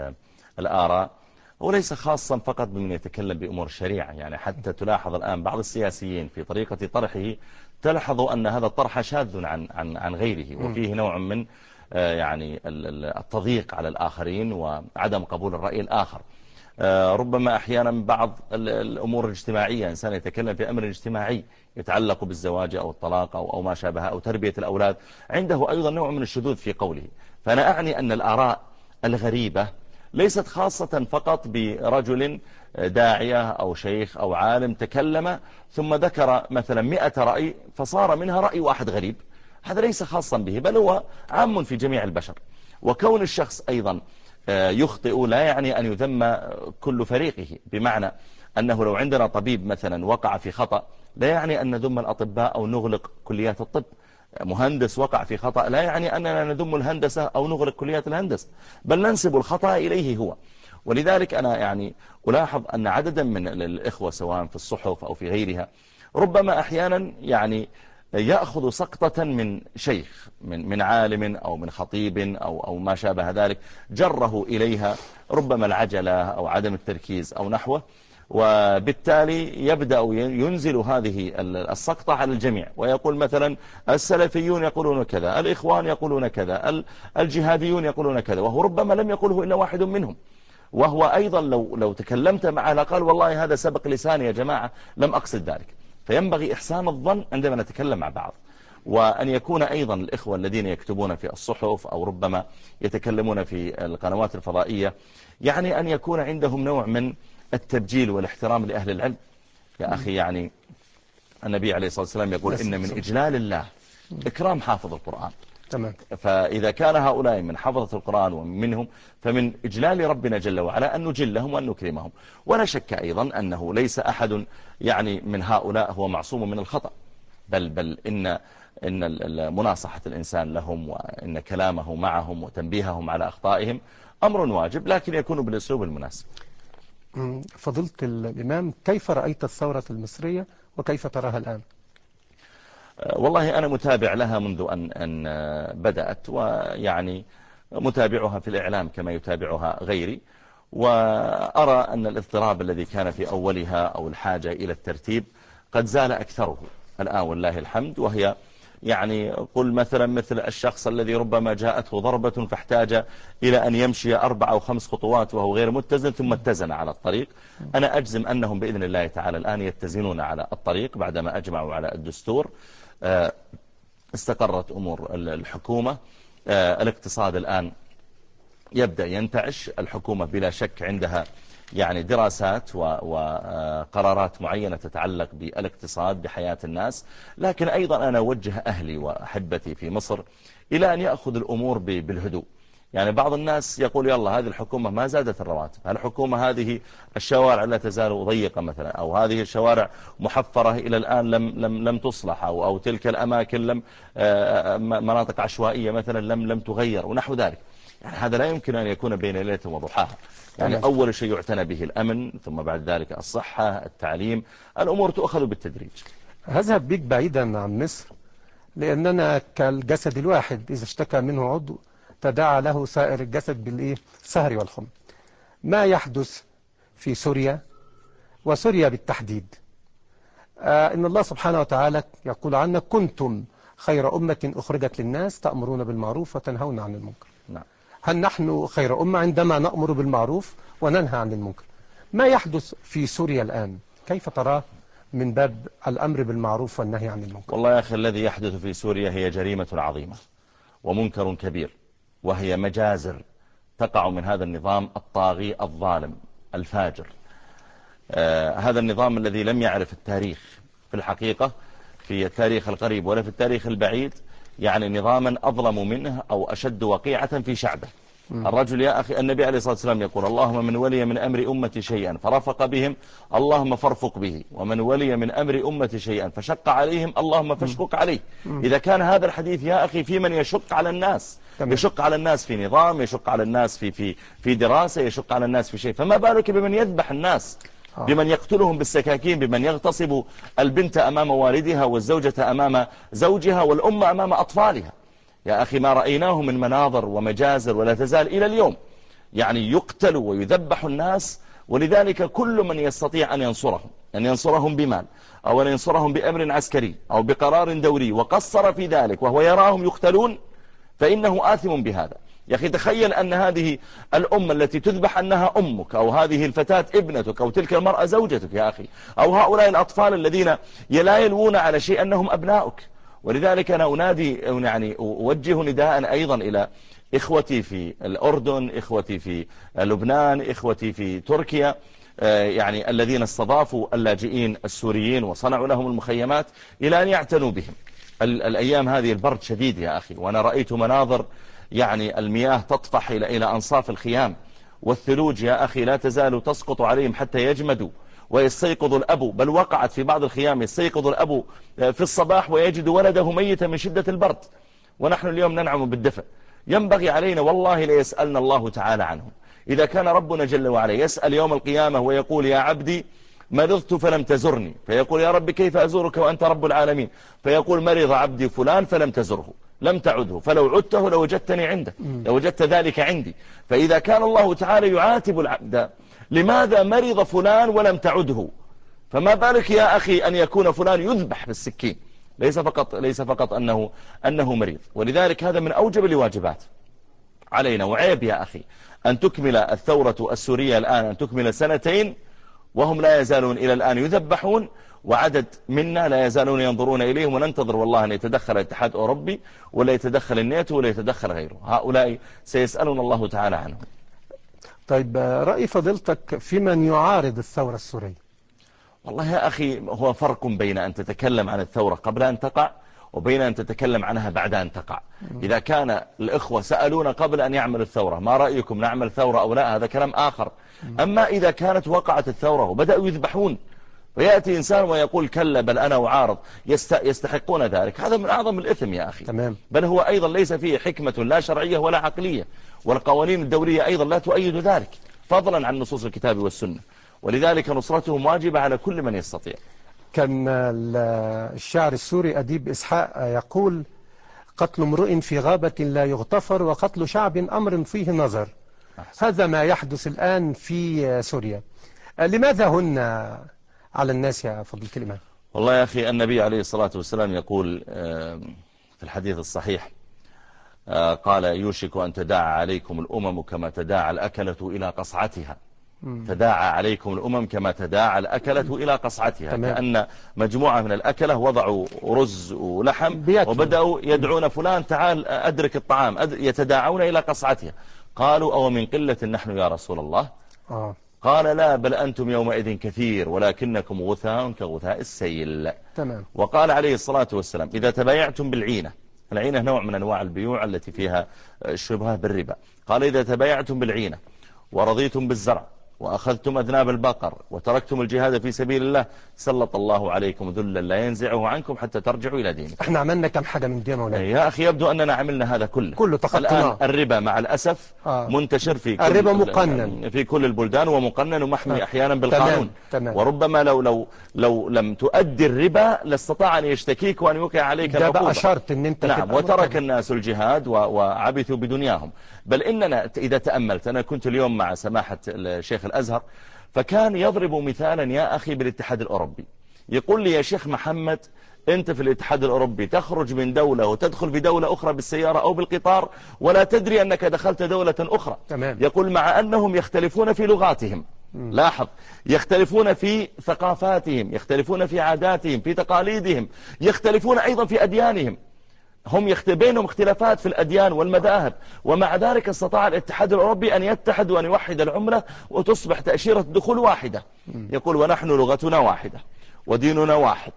الآراء وليس خاصا فقط بمن يتكلم بأمور الشريعة، يعني حتى تلاحظ الآن بعض السياسيين في طريقة طرحه تلاحظ أن هذا الطرح شاذ عن عن عن غيره، وفيه نوع من يعني التضييق على الآخرين وعدم قبول الرأي الآخر. ربما أحيانا بعض الأمور الاجتماعية إنسان يتكلم في أمر اجتماعي يتعلق بالزواج أو الطلاق أو, أو ما شابه أو تربية الأولاد، عنده أيضا نوع من الشذوذ في قوله. فأنا أعني أن الآراء الغريبة ليست خاصة فقط برجل داعية أو شيخ أو عالم تكلم ثم ذكر مثلا مئة رأي فصار منها رأي واحد غريب، هذا ليس خاصا به بل هو عام في جميع البشر. وكون الشخص أيضا يخطئ لا يعني أن يذم كل فريقه، بمعنى أنه لو عندنا طبيب مثلا وقع في خطأ لا يعني أن نذم الأطباء أو نغلق كليات الطب. مهندس وقع في خطأ لا يعني أننا نذم الهندسة أو نغلق كليات الهندسة، بل ننسب الخطأ إليه هو. ولذلك أنا يعني ألاحظ أن عددا من الإخوة سواء في الصحف أو في غيرها ربما أحيانا يعني يأخذ سقطة من شيخ من من عالم أو من خطيب أو أو ما شابه ذلك جره إليها ربما العجلة أو عدم التركيز أو نحوه، وبالتالي يبدأ ينزل هذه السقطة على الجميع ويقول مثلا السلفيون يقولون كذا، الإخوان يقولون كذا، الجهاديون يقولون كذا، وهو ربما لم يقوله إلا واحد منهم. وهو أيضا لو, لو تكلمت معه قال والله هذا سبق لساني يا جماعة لم أقصد ذلك. فينبغي إحسان الظن عندما نتكلم مع بعض، وأن يكون أيضا الإخوة الذين يكتبون في الصحف أو ربما يتكلمون في القنوات الفضائية يعني أن يكون عندهم نوع من التبجيل والاحترام لأهل العلم. يا أخي يعني النبي عليه الصلاة والسلام يقول إن من إجلال الله إكرام حافظ القرآن. تمام. فإذا كان هؤلاء من حفظة القرآن ومنهم فمن إجلال ربنا جل وعلا أن نجلهم وأن نكرمهم. ولا شك أيضا أنه ليس أحد يعني من هؤلاء هو معصوم من الخطأ، بل بل إن إن مناصحة الإنسان لهم وإن كلامه معهم وتنبيههم على أخطائهم أمر واجب، لكن يكون بالأسلوب المناسب. فضيلة الإمام، كيف رأيت الثورة المصرية وكيف تراها الآن؟ والله أنا متابع لها منذ أن, أن بدأت، ويعني متابعها في الإعلام كما يتابعها غيري، وأرى أن الاضطراب الذي كان في أولها أو الحاجة إلى الترتيب قد زال أكثره الآن والله الحمد. وهي يعني قل مثلا مثل الشخص الذي ربما جاءته ضربة فاحتاج إلى أن يمشي أربع أو خمس خطوات وهو غير متزن ثم اتزن على الطريق. أنا أجزم أنهم بإذن الله تعالى الآن يتزنون على الطريق بعدما أجمعوا على الدستور. استقرت أمور الحكومة، الاقتصاد الآن يبدأ ينتعش. الحكومة بلا شك عندها يعني دراسات وقرارات معينة تتعلق بالاقتصاد بحياة الناس، لكن أيضا أنا أوجه أهلي وأحبتي في مصر إلى أن يأخذ الأمور بالهدوء. يعني بعض الناس يقول يلا هذه الحكومة ما زادت الرواتب، الحكومة هذه الشوارع لا تزال ضيقة مثلا، أو هذه الشوارع محفرة إلى الآن لم لم لم تصلح، أو أو تلك الأماكن لم مناطق عشوائية مثلا لم لم تغير ونحو ذلك. يعني هذا لا يمكن أن يكون بين ليلة وضحاها. يعني أول شيء يعتنى به الأمن، ثم بعد ذلك الصحة، التعليم، الأمور تؤخذ بالتدريج. هذهب بك بعيدا عن مصر، لأننا كالجسد الواحد إذا اشتكى منه عضو تداعى له سائر الجسد بالإيه؟ السهر والحمى. ما يحدث في سوريا وسوريا بالتحديد، آه إن الله سبحانه وتعالى يقول عنا كنتم خير أمة أخرجت للناس تأمرون بالمعروف وتنهون عن المنكر. نعم. هل نحن خير أمة عندما نأمر بالمعروف وننهى عن المنكر؟ ما يحدث في سوريا الآن كيف تراه من باب الأمر بالمعروف والنهي عن المنكر؟ والله يا أخي الذي يحدث في سوريا هي جريمة عظيمة ومنكر كبير، وهي مجازر تقع من هذا النظام الطاغي الظالم الفاجر. آه هذا النظام الذي لم يعرف التاريخ في الحقيقة في التاريخ القريب ولا في التاريخ البعيد، يعني نظاما أظلم منه أو أشد وقيعة في شعبه. الرجل يا أخي النبي عليه الصلاة والسلام يقول اللهم من ولي من أمر أمتي شيئا فرفق بهم اللهم فارفق به، ومن ولي من أمر أمتي شيئا فشق عليهم اللهم فاشقق عليه. إذا كان هذا الحديث يا أخي في من يشق على الناس، يشق على الناس في نظام، يشق على الناس في في في دراسة، يشق على الناس في شيء، فما بالك بمن يذبح الناس، بمن يقتلهم بالسكاكين، بمن يغتصب البنت أمام والدها والزوجة أمام زوجها والأم أمام أطفالها. يا أخي ما رأيناه من مناظر ومجازر ولا تزال إلى اليوم. يعني يقتل ويذبح الناس، ولذلك كل من يستطيع أن ينصرهم أن ينصرهم بمال أو أن ينصرهم بأمر عسكري أو بقرار دوري وقصر في ذلك وهو يراهم يقتلون فإنه آثم بهذا. يا أخي تخيل أن هذه الأم التي تذبح أنها أمك، أو هذه الفتاة ابنتك، أو تلك المرأة زوجتك يا أخي، أو هؤلاء الأطفال الذين لا يلوون على شيء أنهم أبناؤك. ولذلك أنا أنادي يعني أوجه نداء أيضا إلى إخوتي في الأردن، إخوتي في لبنان، إخوتي في تركيا، يعني الذين استضافوا اللاجئين السوريين وصنعوا لهم المخيمات، إلى أن يعتنوا بهم. الأيام هذه البرد شديد يا أخي، وأنا رأيت مناظر يعني المياه تطفح إلى إلى أنصاف الخيام، والثلوج يا أخي لا تزال تسقط عليهم حتى يجمدوا ويستيقظ الأب، بل وقعت في بعض الخيام يستيقظ الأب في الصباح ويجد ولده ميتا من شدة البرد، ونحن اليوم ننعم بالدفء. ينبغي علينا والله ليسألنا الله تعالى عنهم. إذا كان ربنا جل وعلا يسأل يوم القيامة ويقول يا عبدي مرضت فلم تزرني، فيقول يا رب كيف أزورك وأنت رب العالمين، فيقول مرض عبدي فلان فلم تزره لم تعده فلو عدته لوجدتني عنده لوجدت ذلك عندي. فإذا كان الله تعالى يعاتب العبد لماذا مرض فلان ولم تعده، فما بالك يا أخي أن يكون فلان يذبح بالسكين، ليس فقط ليس فقط أنه أنه مريض. ولذلك هذا من أوجب الواجبات علينا، وعيب يا أخي أن تكمل الثورة السورية الآن أن تكمل سنتين وهم لا يزالون إلى الآن يذبحون، وعدد منا لا يزالون ينظرون إليهم، وننتظر والله أن يتدخل الاتحاد الأوروبي ولا يتدخل الناتو ولا يتدخل غيره. هؤلاء سيسألون الله تعالى عنهم. طيب رأي فضيلتك في من يعارض الثورة السورية؟ والله يا أخي هو فرق بين أن تتكلم عن الثورة قبل أن تقع وبين أن تتكلم عنها بعد أن تقع. إذا كان الإخوة سألونا قبل أن يعمل الثورة ما رأيكم نعمل ثورة أو لا، هذا كلام آخر. أما إذا كانت وقعت الثورة وبدأوا يذبحون ويأتي إنسان ويقول كلا بل أنا أعارض، يستحقون ذلك، هذا من أعظم الإثم يا أخي. تمام. بل هو أيضا ليس فيه حكمة لا شرعية ولا عقلية، والقوانين الدولية أيضا لا تؤيد ذلك فضلا عن نصوص الكتاب والسنة، ولذلك نصرتهم واجبة على كل من يستطيع. كان الشاعر السوري أديب إسحاق يقول: قتل امرئ في غابة لا يغتفر، وقتل شعب أمر فيه نظر. أحسن. هذا ما يحدث الآن في سوريا. لماذا هن على الناس يا فضيلة الإمام؟ والله يا أخي النبي عليه الصلاة والسلام يقول في الحديث الصحيح، قال: يوشك أن تداعى عليكم الأمم كما تداعى الأكلة إلى قصعتها. تداعى عليكم الأمم كما تداعى الأكلة إلى قصعتها. تمام. كأن مجموعة من الأكلة وضعوا رز ولحم بيأكل. وبدأوا يدعون فلان تعال أدرك الطعام، يتداعون إلى قصعتها. قالوا: أو من قلة نحن يا رسول الله؟ آه. قال: لا، بل أنتم يومئذ كثير ولكنكم غثاء كغثاء السيل. تمام. وقال عليه الصلاة والسلام: إذا تبايعتم بالعينة، العينة نوع من أنواع البيوع التي فيها شبهة بالربا، قال: إذا تبايعتم بالعينة ورضيتم بالزرع وأخذتم أذناب البقر وتركتم الجهاد في سبيل الله سلط الله عليكم ذلا لا ينزعه عنكم حتى ترجعوا إلى دينكم. احنا عملنا كم حاجة من دين ولا يا أخي؟ يبدو أننا عملنا هذا كله كله تخطينا. الآن الربا مع الأسف آه. منتشر في كل الربا مقنن في كل البلدان ومقنن ومحمي آه. أحيانا بالقانون. تمام. تمام. وربما لو لو لو لم تؤدي الربا لاستطاع أن يشتكيك وأن يوقع عليك العقوبة. ده بقى شرط إن أنت نعم. وترك الناس الجهاد وعبثوا بدنياهم. بل إننا إذا تأملت، أنا كنت اليوم مع سماحة الشيخ الأزهر، فكان يضرب مثالا يا أخي بالاتحاد الأوروبي. يقول لي: يا شيخ محمد، أنت في الاتحاد الأوروبي تخرج من دولة وتدخل في دولة أخرى بالسيارة أو بالقطار ولا تدري أنك دخلت دولة أخرى. تمام. يقول: مع أنهم يختلفون في لغاتهم. م. لاحظ، يختلفون في ثقافاتهم، يختلفون في عاداتهم، في تقاليدهم، يختلفون أيضا في أديانهم. هم بينهم اختلافات في الأديان والمذاهب، ومع ذلك استطاع الاتحاد الأوروبي أن يتحد وأن يوحد العملة وتصبح تأشيرة دخول واحدة. يقول: ونحن لغتنا واحدة وديننا واحد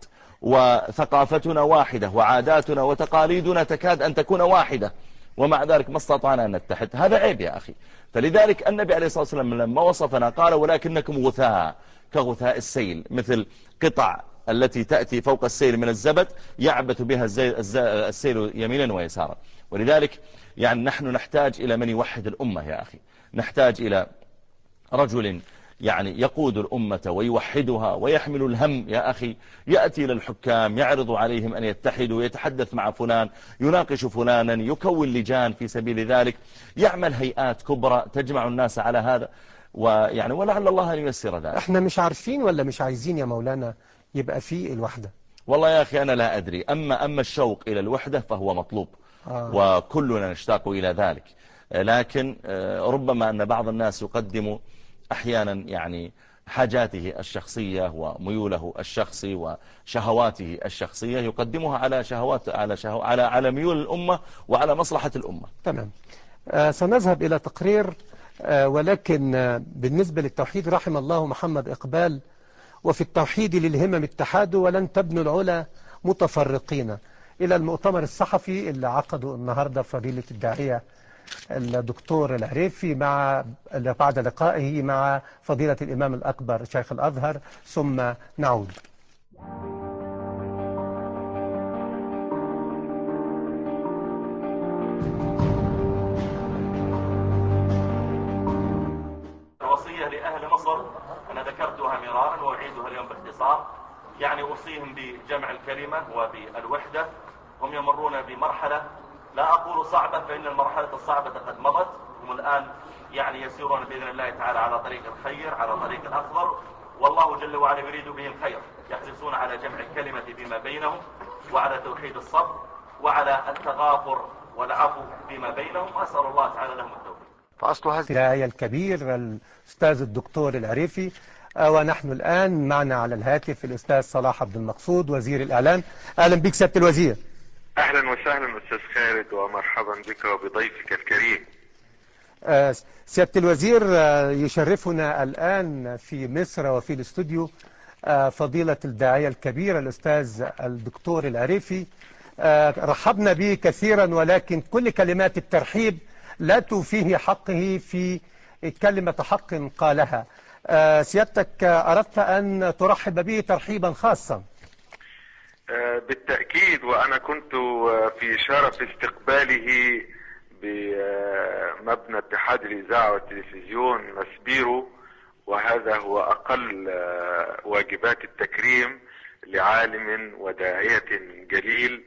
وثقافتنا واحدة وعاداتنا وتقاليدنا تكاد أن تكون واحدة، ومع ذلك ما استطعنا أن نتحد. هذا عيب يا أخي. فلذلك النبي عليه الصلاة والسلام لما وصفنا قال: ولكنكم غثاء كغثاء السيل، مثل قطع التي تأتي فوق السيل من الزبد يعبث بها السيل يمينا ويسارا. ولذلك يعني نحن نحتاج إلى من يوحد الأمة يا أخي، نحتاج إلى رجل يعني يقود الأمة ويوحدها ويحمل الهم يا أخي، يأتي للحكام يعرض عليهم أن يتحدوا، يتحدث مع فلان، يناقش فلانا، يكون لجان في سبيل ذلك، يعمل هيئات كبرى تجمع الناس على هذا، ويعني ولعل الله أن ييسر ذلك. احنا مش عارفين ولا مش عايزين يا مولانا يبقى فيه الوحدة؟ والله يا أخي أنا لا أدري. أما أما الشوق إلى الوحدة فهو مطلوب. آه. وكلنا نشتاق إلى ذلك، لكن ربما أن بعض الناس يقدم أحيانا يعني حاجاته الشخصية وميوله الشخصي وشهواته الشخصية يقدمها على شهوات على شهو على على ميول الأمة وعلى مصلحة الأمة. تمام. آه سنذهب إلى تقرير، آه ولكن آه بالنسبة للتوحيد رحم الله محمد إقبال: وفي التوحيد للهمم اتحاد ولن تبنوا العلا متفرقين. إلى المؤتمر الصحفي اللي عقده النهاردة فضيلة الداعية الدكتور العريفي مع بعد لقائه مع فضيلة الإمام الأكبر شيخ الأزهر، ثم نعود. الوصية لأهل مصر أنا ذكرتها مرارا وأعيدها اليوم باختصار، يعني أوصيهم بجمع الكلمة وبالوحدة. هم يمرون بمرحلة لا أقول صعبة، فإن المرحلة الصعبة قد مضت. هم الآن يعني يسيرون بإذن الله تعالى على طريق الخير، على طريق الأخضر، والله جل وعلا يريد به الخير. يحرصون على جمع الكلمة فيما بينهم وعلى توحيد الصف وعلى التغافر والعفو فيما بينهم، وأسأل الله تعالى لهم التوفيق. فأصل هذه الداعية الكبير الأستاذ الدكتور العريفي. ونحن الآن معنا على الهاتف الأستاذ صلاح عبد المقصود وزير الإعلام. أهلا بك سيادة الوزير. أهلا وسهلا أستاذ خالد، ومرحبا بك وبضيفك الكريم. سيادة الوزير، يشرفنا الآن في مصر وفي الاستوديو فضيلة الداعية الكبير الأستاذ الدكتور العريفي. رحبنا به كثيرا، ولكن كل كلمات الترحيب لا توفيه حقه في كلمة حق قالها. سيادتك أردت أن ترحب به ترحيبا خاصا. بالتأكيد، وأنا كنت في شرف استقباله بمبنى اتحاد الإذاعة والتلفزيون مسبيرو، وهذا هو أقل واجبات التكريم لعالم وداعية جليل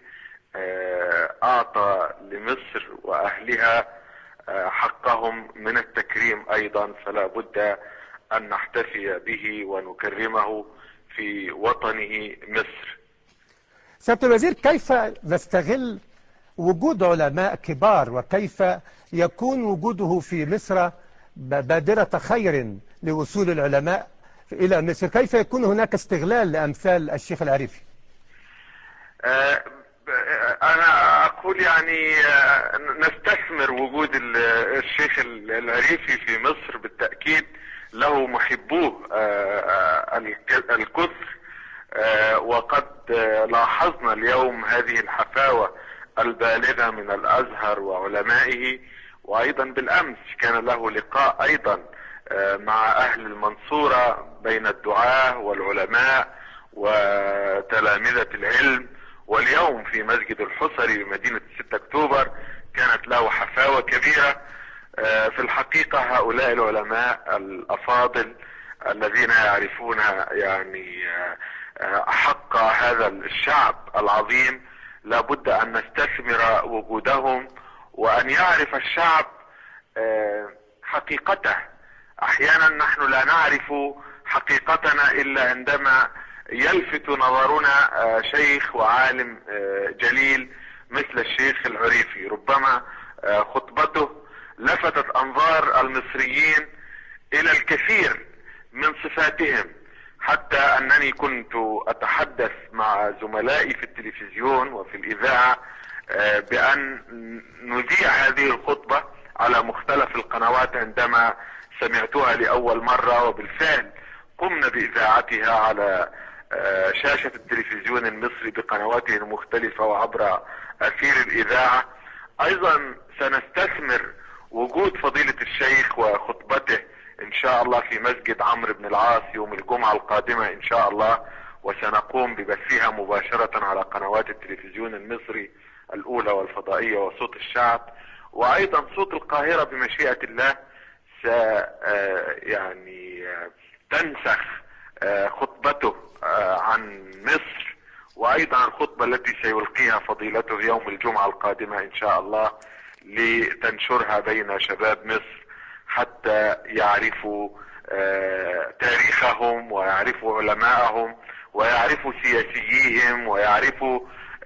أعطى لمصر وأهلها حقهم من التكريم أيضا، فلا بد أن نحتفي به ونكرمه في وطنه مصر. سيادة الوزير، كيف نستغل وجود علماء كبار، وكيف يكون وجوده في مصر بادرة خير لوصول العلماء إلى مصر؟ كيف يكون هناك استغلال لأمثال الشيخ العريفي؟ أه أنا أقول يعني نستثمر وجود الشيخ العريفي في مصر. بالتأكيد له محبوه الكثر، وقد لاحظنا اليوم هذه الحفاوة البالغة من الأزهر وعلمائه. وأيضا بالأمس كان له لقاء أيضا مع أهل المنصورة بين الدعاة والعلماء وتلامذة العلم. واليوم في مسجد الحصري بمدينة ستة أكتوبر كانت له حفاوة كبيرة. في الحقيقة هؤلاء العلماء الأفاضل الذين يعرفون يعني حق هذا الشعب العظيم لابد أن نستثمر وجودهم، وأن يعرف الشعب حقيقته. أحيانا نحن لا نعرف حقيقتنا إلا عندما يلفت نظرنا شيخ وعالم جليل مثل الشيخ العريفي. ربما خطبته لفتت أنظار المصريين إلى الكثير من صفاتهم، حتى أنني كنت أتحدث مع زملائي في التلفزيون وفي الإذاعة بأن نذيع هذه الخطبة على مختلف القنوات عندما سمعتها لأول مرة، وبالفعل قمنا بإذاعتها على شاشة التلفزيون المصري بقنواته المختلفة وعبر أثير الإذاعة. أيضا سنستثمر وجود فضيلة الشيخ وخطبته إن شاء الله في مسجد عمرو بن العاص يوم الجمعة القادمة إن شاء الله، وسنقوم ببثها مباشرة على قنوات التلفزيون المصري الأولى والفضائية وصوت الشعب. وأيضا صوت القاهرة بمشيئة الله س يعني تنسخ خطبته عن مصر، وأيضا الخطبة التي سيلقيها فضيلته يوم الجمعة القادمة إن شاء الله لتنشرها بين شباب مصر حتى يعرفوا تاريخهم ويعرفوا علماءهم ويعرفوا سياسييهم ويعرفوا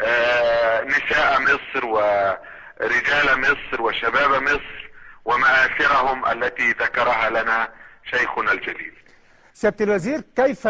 نساء مصر ورجال مصر وشباب مصر ومآثرهم التي ذكرها لنا شيخنا الجليل. سيادة الوزير، كيف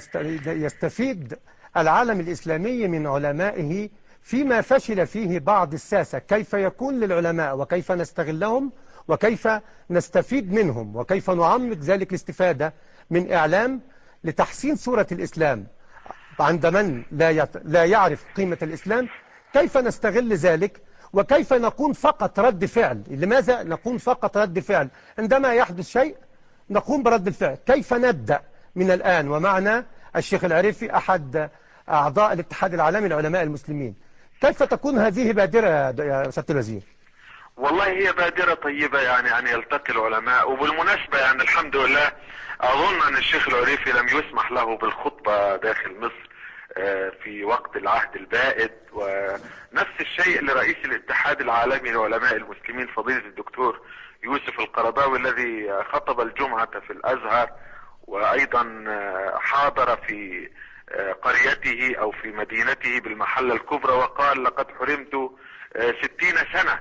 يستفيد العالم الإسلامي من علمائه فيما فشل فيه بعض الساسة؟ كيف يكون للعلماء وكيف نستغلهم وكيف نستفيد منهم وكيف نعمق ذلك الاستفادة من إعلام لتحسين صورة الإسلام عند من لا يعرف قيمة الإسلام؟ كيف نستغل ذلك وكيف نكون فقط رد فعل؟ لماذا نكون فقط رد فعل؟ عندما يحدث شيء نقوم برد الفعل. كيف نبدأ من الآن؟ ومعنا الشيخ العريفي أحد أعضاء الاتحاد العالمي للعلماء المسلمين. كيف تكون هذه بادرة يا سيادة الوزير؟ والله هي بادرة طيبة، يعني أن يلتقي العلماء. وبالمناسبة يعني الحمد لله أظن أن الشيخ العريفي لم يسمح له بالخطبة داخل مصر في وقت العهد البائد، ونفس الشيء لرئيس الاتحاد العالمي لعلماء المسلمين فضيلة الدكتور يوسف القرضاوي الذي خطب الجمعة في الأزهر، وأيضا حاضر في قريته أو في مدينته بالمحلة الكبرى وقال لقد حرمت ستين سنة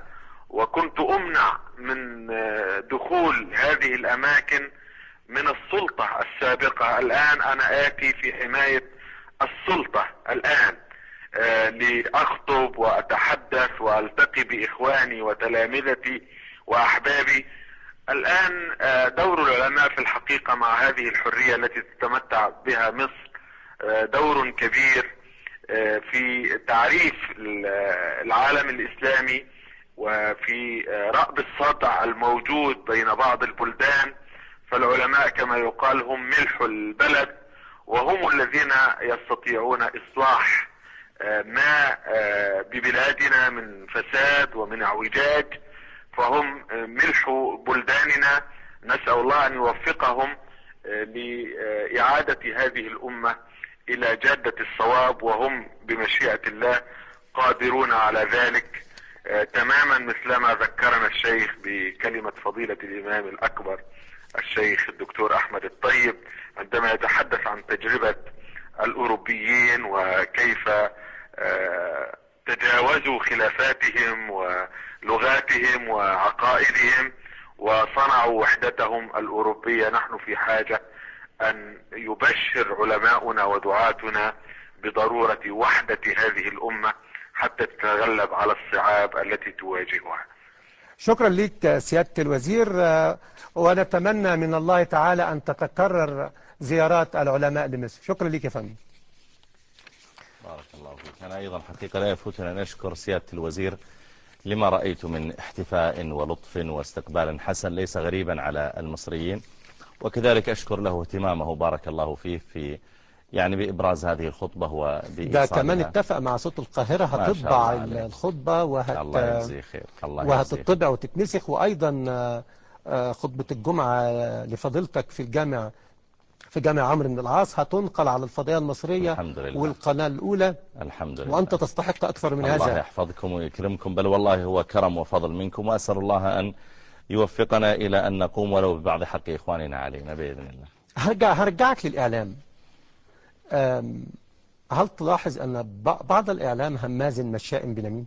وكنت امنع من دخول هذه الاماكن من السلطة السابقة. الان انا اتي في حماية السلطة الان آه لأخطب وأتحدث وألتقي بإخواني وتلامذتي وأحبابي. الآن آه دور العلماء في الحقيقة مع هذه الحرية التي تتمتع بها مصر آه دور كبير آه في تعريف العالم الإسلامي وفي آه رأب الصدع الموجود بين بعض البلدان. فالعلماء كما يقال هم ملح البلد، وهم الذين يستطيعون إصلاح ما ببلادنا من فساد ومن اعوجاج، فهم ملح بلداننا. نسأل الله ان يوفقهم لإعادة هذه الامة الى جادة الصواب، وهم بمشيئة الله قادرون على ذلك تماما، مثلما ذكرنا الشيخ بكلمة فضيلة الامام الاكبر الشيخ الدكتور احمد الطيب عندما يتحدث عن تجربة الاوروبيين وكيف تجاوزوا خلافاتهم ولغاتهم وعقائدهم وصنعوا وحدتهم الأوروبية. نحن في حاجة أن يبشر علماؤنا ودعاتنا بضرورة وحدة هذه الأمة حتى تتغلب على الصعاب التي تواجهها. شكرا لك سيادة الوزير، ونتمنى من الله تعالى أن تتكرر زيارات العلماء لمصر. شكرا لك يا فندم. بارك الله فيك. أنا أيضا حقيقة لا يفوتنا أن أشكر سيادة الوزير لما رأيت من احتفاء ولطف واستقبال حسن ليس غريبا على المصريين، وكذلك أشكر له اهتمامه بارك الله فيه في يعني بإبراز هذه الخطبة وبإيصالها. ده كمان اتفق مع صوت القاهرة هتطبع الخطبة وهت... الله يجزيه خير. الله وهتطبع وتتنسخ، وأيضا خطبة الجمعة لفضيلتك في الجامع في جامع عمرو بن العاص هتنقل على الفضائية المصرية الحمد لله. والقناة الأولى. الحمد لله. وأنت تستحق أكثر من هذا. الله يحفظكم ويكرمكم، بل والله هو كرم وفضل منكم، وأسأل الله أن يوفقنا إلى أن نقوم ولو ببعض حق إخواننا علينا بإذن الله. هرجع هرجعك للإعلام. هل تلاحظ أن بعض الإعلام هماز مشاء بنميم؟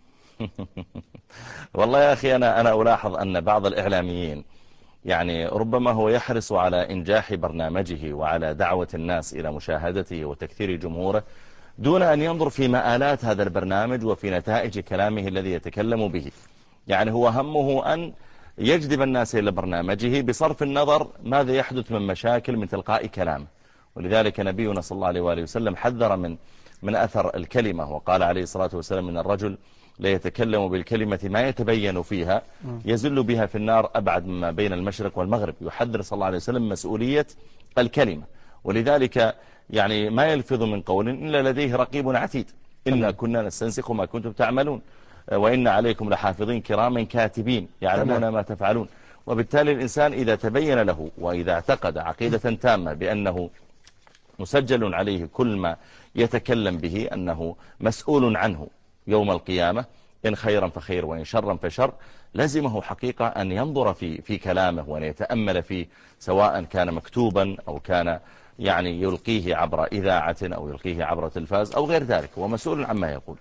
والله يا أخي أنا أنا ألاحظ أن بعض الإعلاميين يعني ربما هو يحرص على إنجاح برنامجه وعلى دعوة الناس إلى مشاهدته وتكثير جمهوره دون أن ينظر في مآلات هذا البرنامج وفي نتائج كلامه الذي يتكلم به. يعني هو همه أن يجذب الناس إلى برنامجه بصرف النظر ماذا يحدث من مشاكل من تلقاء كلامه. ولذلك نبينا صلى الله عليه وآله وسلم حذر من من أثر الكلمة، وقال عليه الصلاة والسلام من الرجل لا يتكلم بالكلمة ما يتبين فيها يزل بها في النار أبعد مما بين المشرق والمغرب. يحذر صلى الله عليه وسلم مسؤولية الكلمة، ولذلك يعني ما يلفظ من قول إلا لديه رقيب عتيد إنا كنا نستنسخ ما كنتم تعملون وإن عليكم لحافظين كراما كاتبين يعلمون ما تفعلون. وبالتالي الإنسان إذا تبين له وإذا اعتقد عقيدة تامة بأنه مسجل عليه كل ما يتكلم به أنه مسؤول عنه يوم القيامة إن خيرا فخير وإن شرا فشر، لازمه حقيقة أن ينظر في في كلامه وأن يتأمل فيه، سواء كان مكتوبا أو كان يعني يلقيه عبر إذاعة أو يلقيه عبر تلفاز أو غير ذلك، ومسؤول عما يقول.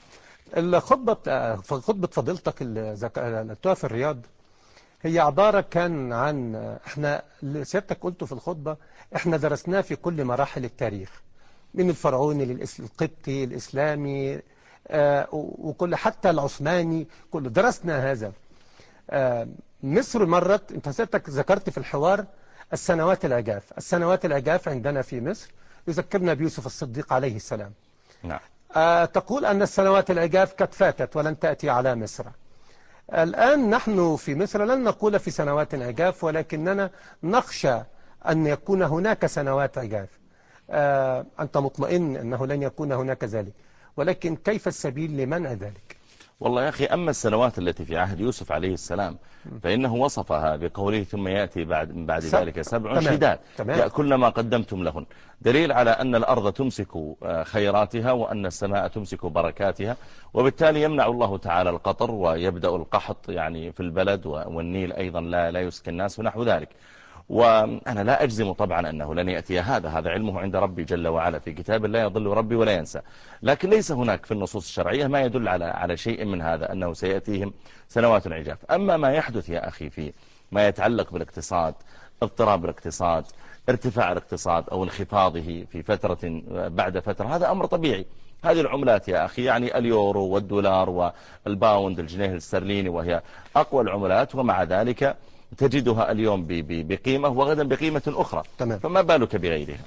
الخطبة خطبة فضيلتك اللي قلتوها في الرياض هي عبارة كان عن احنا سيادتك قلته في الخطبة احنا درسناه في كل مراحل التاريخ من الفرعوني للقبطي الإسلامي آه وكل حتى العثماني كله درسنا هذا. آه مصر مرت، انت سيادتك ذكرت في الحوار السنوات العجاف. السنوات العجاف عندنا في مصر يذكرنا بيوسف الصديق عليه السلام. نعم. آه تقول أن السنوات العجاف قد فاتت ولن تأتي على مصر. الآن نحن في مصر لن نقول في سنوات عجاف، ولكننا نخشى أن يكون هناك سنوات عجاف. آه أنت مطمئن أنه لن يكون هناك ذلك، ولكن كيف السبيل لمنع ذلك؟ والله يا أخي أما السنوات التي في عهد يوسف عليه السلام فإنه وصفها بقوله ثم يأتي بعد من بعد ذلك سبع شداد يأكلن ما قدمتم لهن، دليل على أن الأرض تمسك خيراتها وأن السماء تمسك بركاتها، وبالتالي يمنع الله تعالى القطر ويبدأ القحط يعني في البلد، والنيل أيضا لا لا يسكن الناس ونحو ذلك. وأنا لا أجزم طبعا أنه لن يأتي هذا هذا علمه عند ربي جل وعلا في كتاب لا يضل ربي ولا ينسى. لكن ليس هناك في النصوص الشرعية ما يدل على على شيء من هذا أنه سيأتيهم سنوات عجاف. أما ما يحدث يا أخي في ما يتعلق بالاقتصاد، اضطراب الاقتصاد، ارتفاع الاقتصاد أو انخفاضه في فترة بعد فترة، هذا أمر طبيعي. هذه العملات يا أخي يعني اليورو والدولار والباوند الجنيه الاسترليني وهي أقوى العملات، ومع ذلك تجدها اليوم بقيمة وغدا بقيمة أخرى. تمام. فما بالك بغيرها؟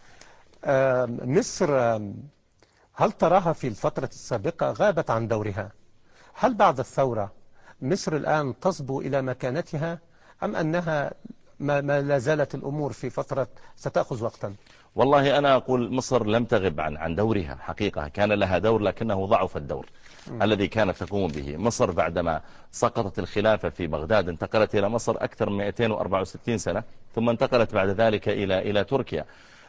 آه مصر آه هل تراها في الفترة السابقة غابت عن دورها؟ هل بعد الثورة مصر الآن تصبو إلى مكانتها أم أنها ما, ما لا زالت الأمور في فترة ستأخذ وقتا؟ والله أنا أقول مصر لم تغب عن عن دورها حقيقة، كان لها دور لكنه ضعف الدور م. الذي كانت تقوم به. مصر بعدما سقطت الخلافة في بغداد انتقلت إلى مصر أكثر من مئتين وأربعة وستين سنة، ثم انتقلت بعد ذلك إلى إلى تركيا.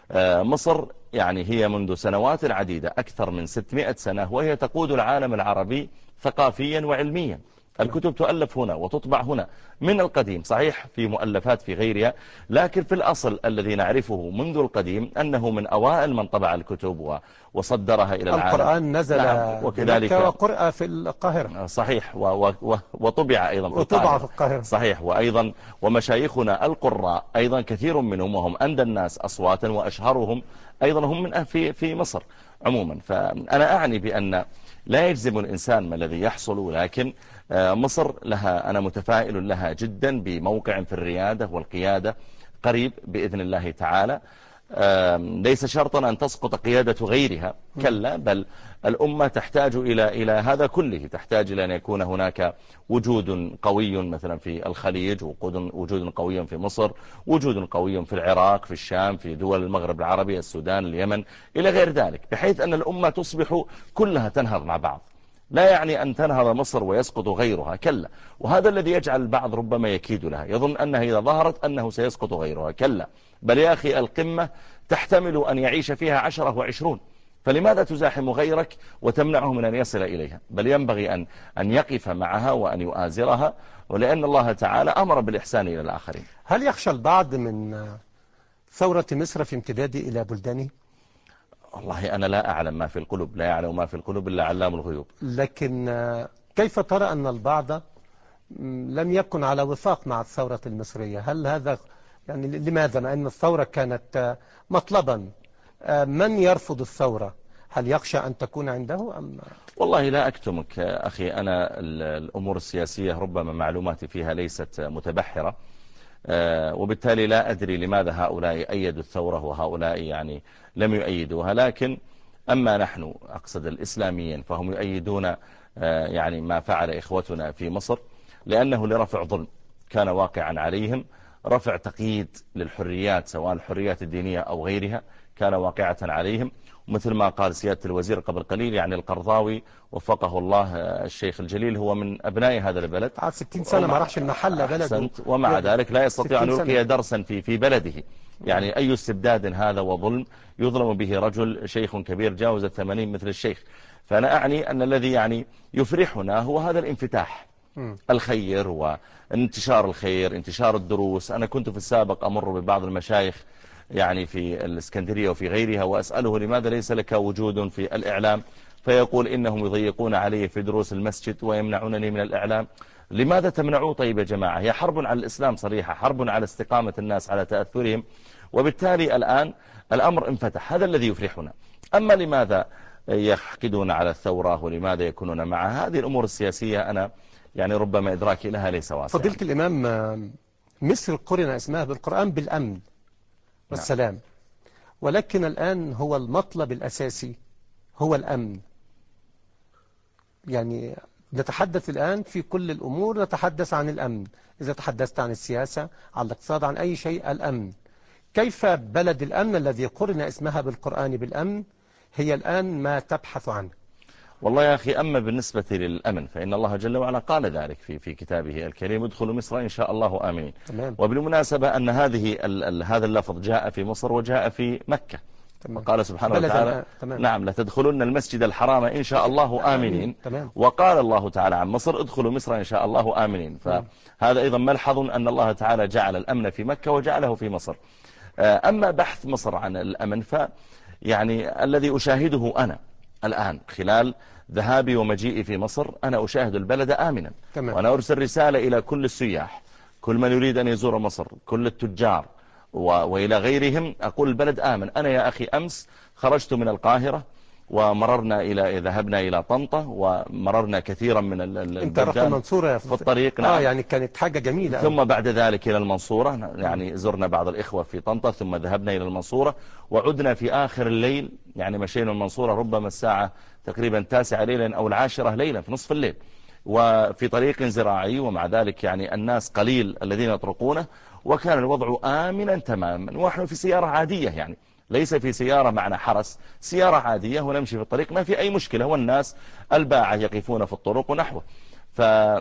مصر يعني هي منذ سنوات عديدة أكثر من ستمائة سنة وهي تقود العالم العربي ثقافيا وعلميا. الكتب تؤلف هنا وتطبع هنا من القديم، صحيح في مؤلفات في غيرها، لكن في الأصل الذي نعرفه منذ القديم أنه من أوائل من طبع الكتب وصدرها إلى العالم. القرآن نزل نعم وكذلك وقرأ في القاهرة، صحيح، و و وطبع أيضا في وطبع القاهرة. في القاهرة، صحيح. وأيضا ومشايخنا القراء أيضا كثير منهم وهم أندى الناس أصواتا وأشهرهم أيضا هم من في في مصر عموما. فأنا أعني بأن لا يجزم الإنسان ما الذي يحصل، ولكن مصر لها أنا متفائل لها جدا بموقع في الريادة والقيادة قريب بإذن الله تعالى. ليس شرطا أن تسقط قيادة غيرها، كلا، بل الأمة تحتاج إلى إلى هذا كله، تحتاج إلى أن يكون هناك وجود قوي مثلا في الخليج، وجود قوي في مصر، وجود قوي في العراق، في الشام، في دول المغرب العربي، السودان، اليمن، إلى غير ذلك، بحيث أن الأمة تصبح كلها تنهض مع بعض. لا يعني أن تنهض مصر ويسقط غيرها، كلا. وهذا الذي يجعل البعض ربما يكيد لها، يظن أنها إذا ظهرت أنه سيسقط غيرها، كلا. بل يا أخي القمة تحتمل أن يعيش فيها عشرة وعشرون، فلماذا تزاحم غيرك وتمنعه من أن يصل إليها؟ بل ينبغي أن أن يقف معها وأن يؤازرها، ولأن الله تعالى أمر بالإحسان إلى الآخرين. هل يخشى البعض من ثورة مصر في امتداد إلى بلدانه؟ والله أنا لا أعلم ما في القلوب، لا يعلم ما في القلوب إلا علام الغيوب. لكن كيف ترى أن البعض لم يكن على وفاق مع الثورة المصرية؟ هل هذا يعني لماذا؟ مع أن الثورة كانت مطلبا، من يرفض الثورة هل يخشى أن تكون عنده أم؟ والله لا أكتمك أخي، أنا الأمور السياسية ربما معلوماتي فيها ليست متبحرة، وبالتالي لا أدري لماذا هؤلاء أيدوا الثورة وهؤلاء يعني لم يؤيدوها. لكن أما نحن أقصد الإسلاميين فهم يؤيدون يعني ما فعل إخوتنا في مصر، لأنه لرفع ظلم كان واقعا عليهم، رفع تقييد للحريات سواء الحريات الدينية أو غيرها كان واقعة عليهم. ومثل ما قال سيادة الوزير قبل قليل، يعني القرضاوي وفقه الله الشيخ الجليل هو من أبناء هذا البلد، عاد ستين سنة ما راحش المحل بلده، ومع ذلك لا يستطيع أن يلقي درسا في في بلده. يعني أي استبداد هذا وظلم يظلم به رجل شيخ كبير جاوز الثمانين مثل الشيخ. فأنا أعني أن الذي يعني يفرحنا هو هذا الانفتاح، الخير وانتشار الخير، انتشار الدروس. أنا كنت في السابق أمر ببعض المشايخ يعني في الإسكندرية وفي غيرها وأسأله لماذا ليس لك وجود في الإعلام، فيقول إنهم يضيقون علي في دروس المسجد ويمنعونني من الإعلام. لماذا تمنعوه؟ طيب يا جماعة، هي حرب على الإسلام صريحة، حرب على استقامة الناس على تأثرهم، وبالتالي الآن الأمر انفتح، هذا الذي يفرحنا. أما لماذا يحقدون على الثورة ولماذا يكونون معها، هذه الأمور السياسية أنا يعني ربما إدراكي لها ليس واسعا. فضيلة الإمام، مصر قرن اسمها بالقرآن بالأمن والسلام، ولكن الآن هو المطلب الأساسي هو الأمن. يعني نتحدث الآن في كل الأمور، نتحدث عن الأمن، إذا تحدثت عن السياسة، عن الاقتصاد، عن أي شيء، الأمن. كيف بلد الأمن الذي قرن اسمها بالقرآن بالأمن هي الآن ما تبحث عنه؟ والله يا أخي، أما بالنسبة للأمن فإن الله جل وعلا قال ذلك في في كتابه الكريم، ادخلوا مصر إن شاء الله آمنين. تمام. وبالمناسبة أن هذه ال ال هذا اللفظ جاء في مصر وجاء في مكة، وقال سبحانه وتعالى نعم لا تدخلن المسجد الحرام إن شاء الله آمنين. تمام. وقال الله تعالى عن مصر ادخلوا مصر إن شاء الله آمنين. فهذا أيضا ملحظ أن الله تعالى جعل الأمن في مكة وجعله في مصر. أما بحث مصر عن الأمن ف يعني الذي أشاهده أنا الآن خلال ذهابي ومجيئي في مصر أنا أشاهد البلد آمنا. تمام. وأنا أرسل رسالة إلى كل السياح كل من يريد أن يزور مصر كل التجار وإلى غيرهم أقول البلد آمن. أنا يا أخي أمس خرجت من القاهرة ومررنا إلى ذهبنا إلى طنطا ومررنا كثيرا من البلدان. أنت رحت المنصورة في الطريق. نعم. آه يعني كانت حاجة جميلة. ثم بعد ذلك إلى المنصورة يعني زرنا بعض الإخوة في طنطا ثم ذهبنا إلى المنصورة وعدنا في آخر الليل يعني مشينا المنصورة ربما الساعة تقريبا تاسعة ليلا أو العاشرة ليلا في نصف الليل وفي طريق زراعي ومع ذلك يعني الناس قليل الذين يطرقونه وكان الوضع آمنا تماما ونحن في سيارة عادية يعني ليس في سيارة معنا حرس سيارة عادية ونمشي في الطريق ما في أي مشكلة والناس الباعة يقفون في الطرق ونحوه. ف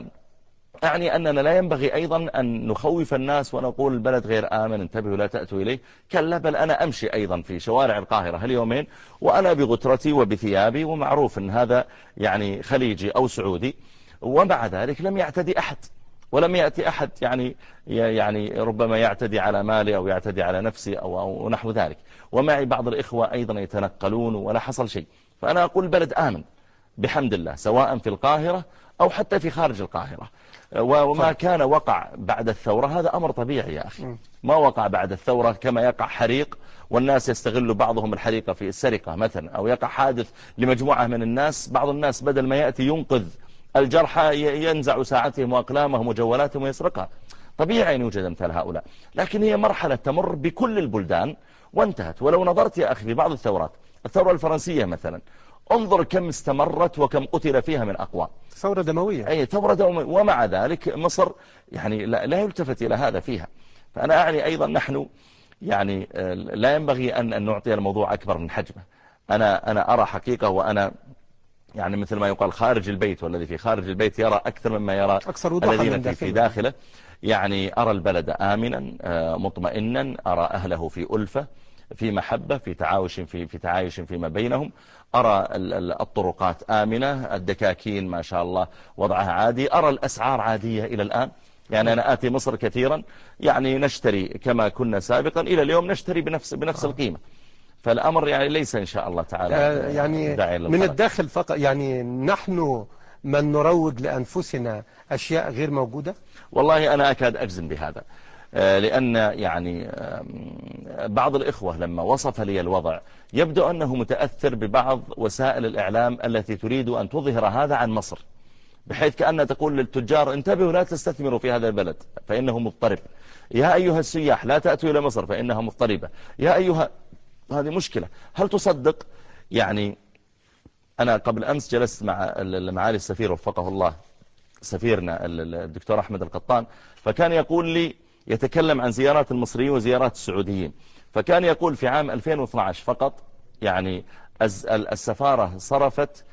يعني أننا لا ينبغي أيضا أن نخوف الناس ونقول البلد غير آمن انتبهوا لا تأتوا إليه كلا بل أنا أمشي أيضا في شوارع القاهرة هاليومين وأنا بغترتي وبثيابي ومعروف أن هذا يعني خليجي أو سعودي ومع ذلك لم يعتدي أحد ولم يأتي أحد يعني يعني ربما يعتدي على مالي أو يعتدي على نفسي أو, أو نحو ذلك ومعي بعض الإخوة أيضا يتنقلون ولا حصل شيء. فأنا أقول البلد آمن بحمد الله سواء في القاهرة أو حتى في خارج القاهرة. وما كان وقع بعد الثورة هذا أمر طبيعي يا أخي ما وقع بعد الثورة كما يقع حريق والناس يستغل بعضهم الحريقة في السرقة مثلا أو يقع حادث لمجموعة من الناس بعض الناس بدل ما يأتي ينقذ الجرحى ينزع ساعتهم وأقلامهم وجوالاتهم ويسرقها. طبيعي أن يوجد مثل هؤلاء لكن هي مرحلة تمر بكل البلدان وانتهت. ولو نظرت يا أخي في بعض الثورات الثورة الفرنسية مثلا انظر كم استمرت وكم قتل فيها من أقوام ثورة دموية. أي ثورة دموية ومع ذلك مصر يعني لا, لا يلتفت إلى هذا فيها. فأنا أعني أيضا نحن يعني لا ينبغي أن نعطي الموضوع أكبر من حجمه. أنا أنا أرى حقيقة وأنا يعني مثل ما يقال خارج البيت والذي في خارج البيت يرى أكثر مما يرى الذين في, في داخله. يعني أرى البلد آمنا مطمئنا أرى أهله في ألفة في محبة في تعايش في, في تعايش فيما بينهم. أرى الطرقات آمنة الدكاكين ما شاء الله وضعها عادي. أرى الأسعار عادية إلى الآن يعني أنا آتي مصر كثيرا يعني نشتري كما كنا سابقا إلى اليوم نشتري بنفس, بنفس القيمة. فالأمر يعني ليس إن شاء الله تعالى يعني من الداخل فقط يعني نحن من نروج لأنفسنا أشياء غير موجودة. والله أنا أكاد أجزم بهذا لأن يعني بعض الإخوة لما وصف لي الوضع يبدو أنه متأثر ببعض وسائل الإعلام التي تريد أن تظهر هذا عن مصر بحيث كأن تقول للتجار انتبهوا لا تستثمروا في هذا البلد فإنه مضطرب. يا أيها السياح لا تأتوا إلى مصر فإنها مضطربة. يا أيها هذه مشكلة. هل تصدق يعني أنا قبل أمس جلست مع معالي السفير وفقه الله سفيرنا الدكتور أحمد القطان فكان يقول لي يتكلم عن زيارات المصريين وزيارات السعوديين فكان يقول في عام ألفين واثني عشر فقط يعني السفارة صرفت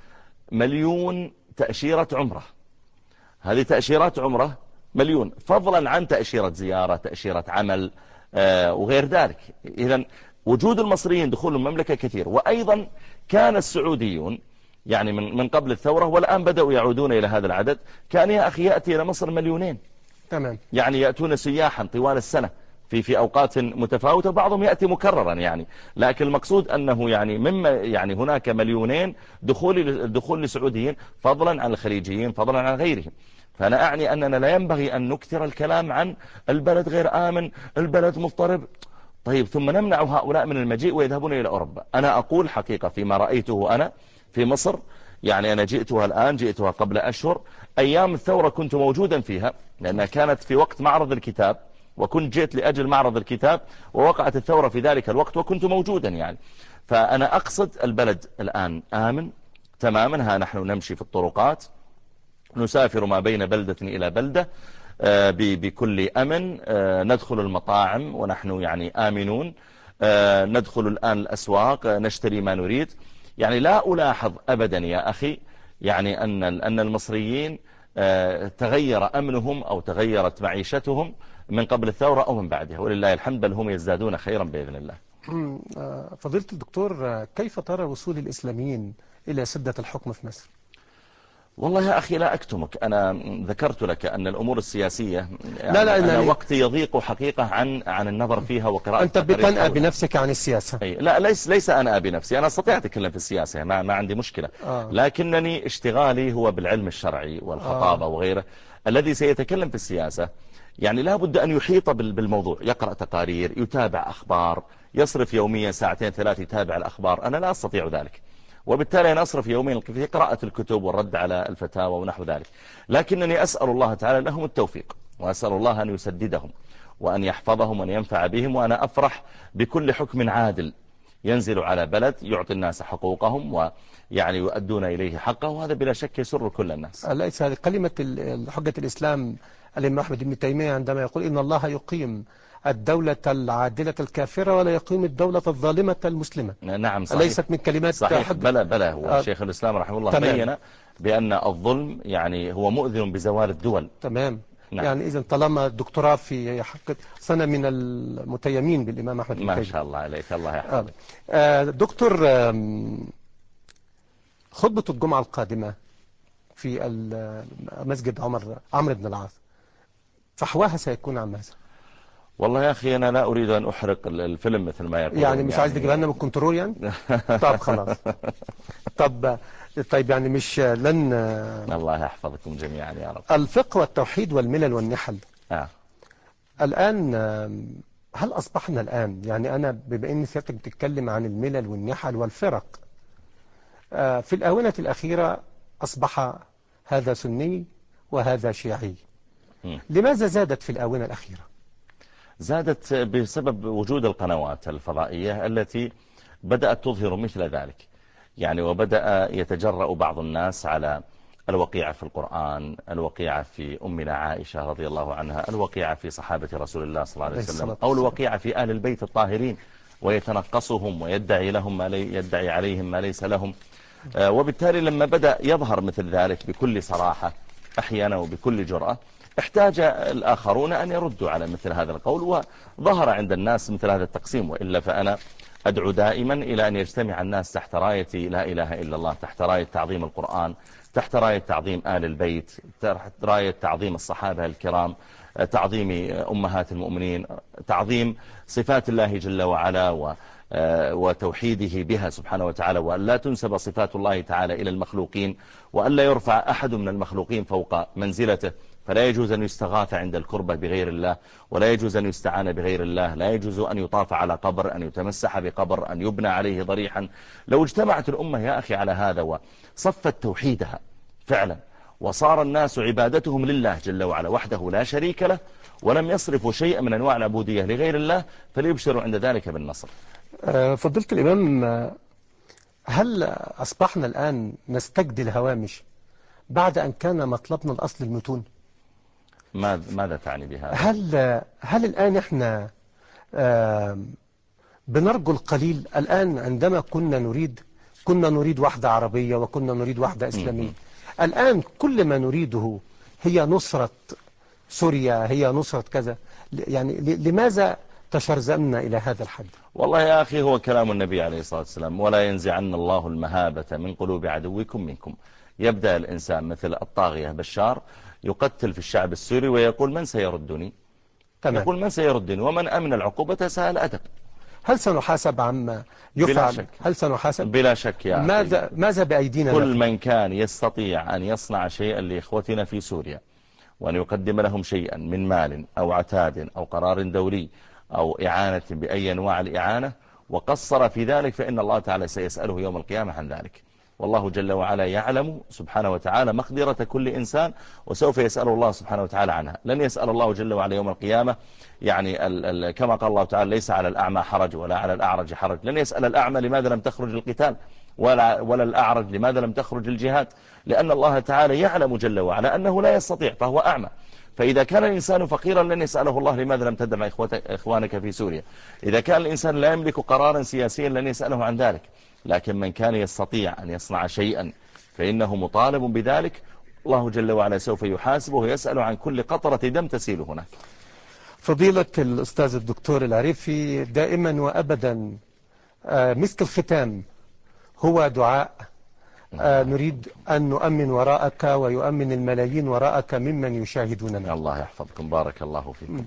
مليون تأشيرة عمرة. هذه تأشيرات عمرة مليون فضلا عن تأشيرة زيارة تأشيرة عمل آه وغير ذلك. إذن وجود المصريين دخول المملكة كثير. وأيضا كان السعوديون يعني من من قبل الثورة والآن بدأوا يعودون إلى هذا العدد كان يا أخي يأتي إلى مصر مليونين. تمام. يعني يأتون سياحا طوال السنة في في أوقات متفاوتة بعضهم يأتي مكررا يعني لكن المقصود أنه يعني مما يعني هناك مليونين دخول دخول لسعوديين فضلا عن الخليجيين فضلا عن غيرهم. فأنا أعني أننا لا ينبغي أن نكثر الكلام عن البلد غير آمن البلد مضطرب طيب ثم نمنع هؤلاء من المجيء ويذهبون إلى أوروبا. أنا أقول حقيقة فيما رأيته أنا في مصر يعني أنا جئتها الآن جئتها قبل أشهر أيام الثورة كنت موجودا فيها لأنها كانت في وقت معرض الكتاب وكنت جئت لأجل معرض الكتاب ووقعت الثورة في ذلك الوقت وكنت موجودا يعني. فأنا أقصد البلد الآن آمن تماما. ها نحن نمشي في الطرقات نسافر ما بين بلدة إلى بلدة بكل أمن ندخل المطاعم ونحن يعني آمنون ندخل الآن الأسواق نشتري ما نريد. يعني لا ألاحظ أبدا يا أخي يعني أن أن المصريين تغير أمنهم أو تغيرت معيشتهم من قبل الثورة أو من بعدها ولله الحمد بل هم يزدادون خيرا بإذن الله. فضيلة الدكتور، كيف ترى وصول الإسلاميين إلى سدة الحكم في مصر؟ والله يا أخي لا أكتمك، أنا ذكرت لك أن الأمور السياسية يعني لا لا أنا يعني وقتي يضيق حقيقة عن عن النظر فيها وقراءة. أنت بتنأى بنفسك عن السياسة. أي لا، ليس ليس أنا بنفسي، أنا أستطيع أتكلم في السياسة، ما ما عندي مشكلة. آه. لكنني اشتغالي هو بالعلم الشرعي والخطابة آه. وغيره. الذي سيتكلم في السياسة يعني لا بد أن يحيط بالموضوع، يقرأ تقارير، يتابع أخبار، يصرف يوميا ساعتين ثلاث يتابع الأخبار. أنا لا أستطيع ذلك، وبالتالي أنا أصرف يومين في قراءة الكتب والرد على الفتاوى ونحو ذلك. لكنني أسأل الله تعالى لهم التوفيق، وأسأل الله أن يسددهم وأن يحفظهم وأن ينفع بهم. وأنا أفرح بكل حكم عادل ينزل على بلد يعطي الناس حقوقهم ويعني يؤدون إليه حقه، وهذا بلا شك يسر كل الناس. ليس هذه كلمة حجة الإسلام الإمام أحمد بن تيمية عندما يقول إن الله يقيم الدولة العادلة الكافرة ولا يقيم الدولة الظالمة المسلمة. نعم صحيح. ليست من كلمات صحيح. بلا بلا هو آه. شيخ الإسلام رحمه الله تمام. بين بأن الظلم يعني هو مؤذن بزوال الدول. تمام. نعم. يعني إذا طالما الدكتوراه في حق سنة من المتيمين بالإمام أحمد بن تيمية. ما شاء الله عليك، الله يحفظك. آه. دكتور، خطبة الجمعة القادمة في مسجد عمر عمرو بن العاص فحواها سيكون عن ماذا؟ والله يا أخي أنا لا أريد أن أحرق الفيلم مثل ما يقولون. يعني مش يعني عايز تجيبها لنا من الكنترول يعني؟ طب خلاص. طب طيب يعني مش لن. الله يحفظكم جميعا يا رب. الفقه والتوحيد والملل والنحل. آه. الآن هل أصبحنا الآن، يعني أنا بما أن سيادتك بتتكلم عن الملل والنحل والفرق، في الآونة الأخيرة أصبح هذا سني وهذا شيعي. م. لماذا زادت في الآونة الأخيرة؟ زادت بسبب وجود القنوات الفضائية التي بدأت تظهر مثل ذلك، يعني وبدأ يتجرأ بعض الناس على الوقيعة في القرآن، الوقيعة في أمنا عائشة رضي الله عنها، الوقيعة في صحابة رسول الله صلى الله عليه وسلم، أو الوقيعة في آل البيت الطاهرين، ويتنقصهم ويدعي لهم ما لي يدعي عليهم ما ليس لهم. وبالتالي لما بدأ يظهر مثل ذلك بكل صراحة أحيانا وبكل جرأة، احتاج الآخرون أن يردوا على مثل هذا القول، وظهر عند الناس مثل هذا التقسيم. وإلا فأنا أدعو دائما إلى أن يجتمع الناس تحت راية لا إله إلا الله، تحت راية تعظيم القرآن، تحت راية تعظيم آل البيت، تحت راية تعظيم الصحابة الكرام، تعظيم أمهات المؤمنين، تعظيم صفات الله جل وعلا و وتوحيده بها سبحانه وتعالى، وأن لا تنسب صفات الله تعالى إلى المخلوقين، وأن لا يرفع أحد من المخلوقين فوق منزلته. فلا يجوز أن يستغاث عند الكربة بغير الله، ولا يجوز أن يستعان بغير الله، لا يجوز أن يطاف على قبر، أن يتمسح بقبر، أن يبنى عليه ضريحا. لو اجتمعت الأمة يا أخي على هذا وصفت توحيدها فعلا، وصار الناس عبادتهم لله جل وعلا وحده لا شريك له، ولم يصرفوا شيئا من أنواع العبودية لغير الله، فليبشروا عند ذلك بالنصر. فضيلة الإمام، هل أصبحنا الآن نستجدي الهوامش بعد أن كان مطلبنا الأصل المتون؟ ماذا تعني بهذا؟ هل هل الآن إحنا بنرجو القليل؟ الآن عندما كنا نريد كنا نريد وحدة عربية وكنا نريد وحدة إسلامية. الآن كل ما نريده هي نصرة سوريا، هي نصرة كذا. يعني لماذا تشرذمنا إلى هذا الحد؟ والله يا أخي هو كلام النبي عليه الصلاة والسلام: ولا ينزعن الله المهابة من قلوب عدوكم منكم. يبدأ الإنسان مثل الطاغية بشار يقتل في الشعب السوري ويقول من سيردني؟ تمام. يقول من سيردني؟ ومن أمن العقوبة سهل أدب. هل سنحاسب عما يفعل؟ بلا شك. هل سنحاسب؟ بلا شك يا أخي. ماذا, ماذا بأيدينا؟ كل من كان يستطيع أن يصنع شيئا لإخوتنا في سوريا، وأن يقدم لهم شيئا من مال أو عتاد أو قرار دولي أو إعانة بأي أنواع الإعانة وقصر في ذلك، فإن الله تعالى سيسأله يوم القيامة عن ذلك. والله جل وعلا يعلم سبحانه وتعالى مقدرة كل إنسان، وسوف يسأل الله سبحانه وتعالى عنها. لن يسأل الله جل وعلا يوم القيامة يعني ال ال كما قال الله تعالى: ليس على الأعمى حرج ولا على الأعرج حرج. لن يسأل الأعمى لماذا لم تخرج القتال، ولا, ولا الأعرج لماذا لم تخرج الجهاد، لأن الله تعالى يعلم جل وعلا أنه لا يستطيع فهو أعمى. فإذا كان الإنسان فقيرا لن يسأله الله لماذا لم تدعم إخوانك في سوريا. إذا كان الإنسان لا يملك قرارا سياسيا لن يسأله عن ذلك. لكن من كان يستطيع أن يصنع شيئا فإنه مطالب بذلك. الله جل وعلا سوف يحاسبه ويسأل عن كل قطرة دم تسيل هناك. فضيلة الأستاذ الدكتور العريفي، دائما وأبدا مسك الختام هو دعاء. نريد أن نؤمن وراءك ويؤمن الملايين وراءك ممن يشاهدوننا. الله يحفظكم، بارك الله فيكم.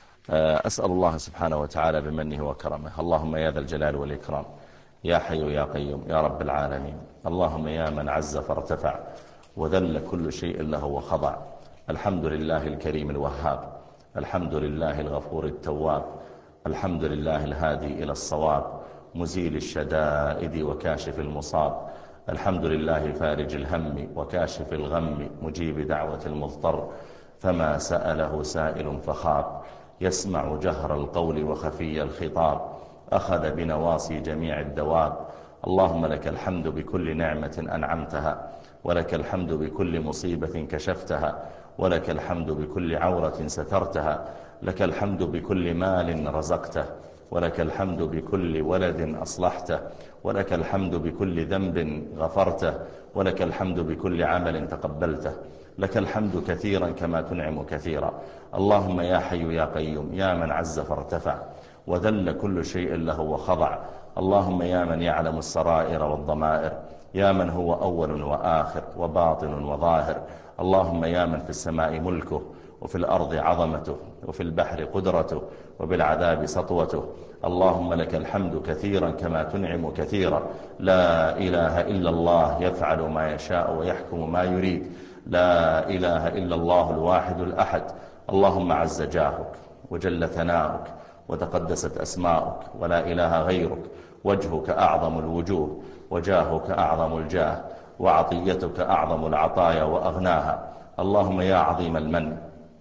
أسأل الله سبحانه وتعالى بمنه وكرمه، اللهم يا ذا الجلال والإكرام، يا حي يا قيوم يا رب العالمين، اللهم يا من عز فارتفع وذل كل شيء له وخضع، الحمد لله الكريم الوهاب، الحمد لله الغفور التواب، الحمد لله الهادي إلى الصواب، مزيل الشدائد وكاشف المصاب، الحمد لله فارج الهم وكاشف الغم، مجيب دعوة المضطر، فما سأله سائل فخاب، يسمع جهر القول وخفي الخطاب، أخذ بنواصي جميع الدواب. اللهم لك الحمد بكل نعمة أنعمتها، ولك الحمد بكل مصيبة كشفتها، ولك الحمد بكل عورة سترتها، لك الحمد بكل مال رزقته، ولك الحمد بكل ولد أصلحته، ولك الحمد بكل ذنب غفرته، ولك الحمد بكل عمل تقبلته، لك الحمد كثيرا كما تنعم كثيرا. اللهم يا حي يا قيوم يا من عز فارتفع وذل كل شيء له وخضع، اللهم يا من يعلم السرائر والضمائر، يا من هو أول وآخر وباطن وظاهر، اللهم يا من في السماء ملكه وفي الأرض عظمته وفي البحر قدرته وبالعذاب سطوته، اللهم لك الحمد كثيرا كما تنعم كثيرا. لا إله إلا الله يفعل ما يشاء ويحكم ما يريد، لا إله إلا الله الواحد الأحد. اللهم عز جاهك وجل ثناؤك وتقدست أسماؤك ولا إله غيرك، وجهك أعظم الوجوه وجاهك أعظم الجاه وعطيتك أعظم العطايا وأغناها. اللهم يا عظيم المن،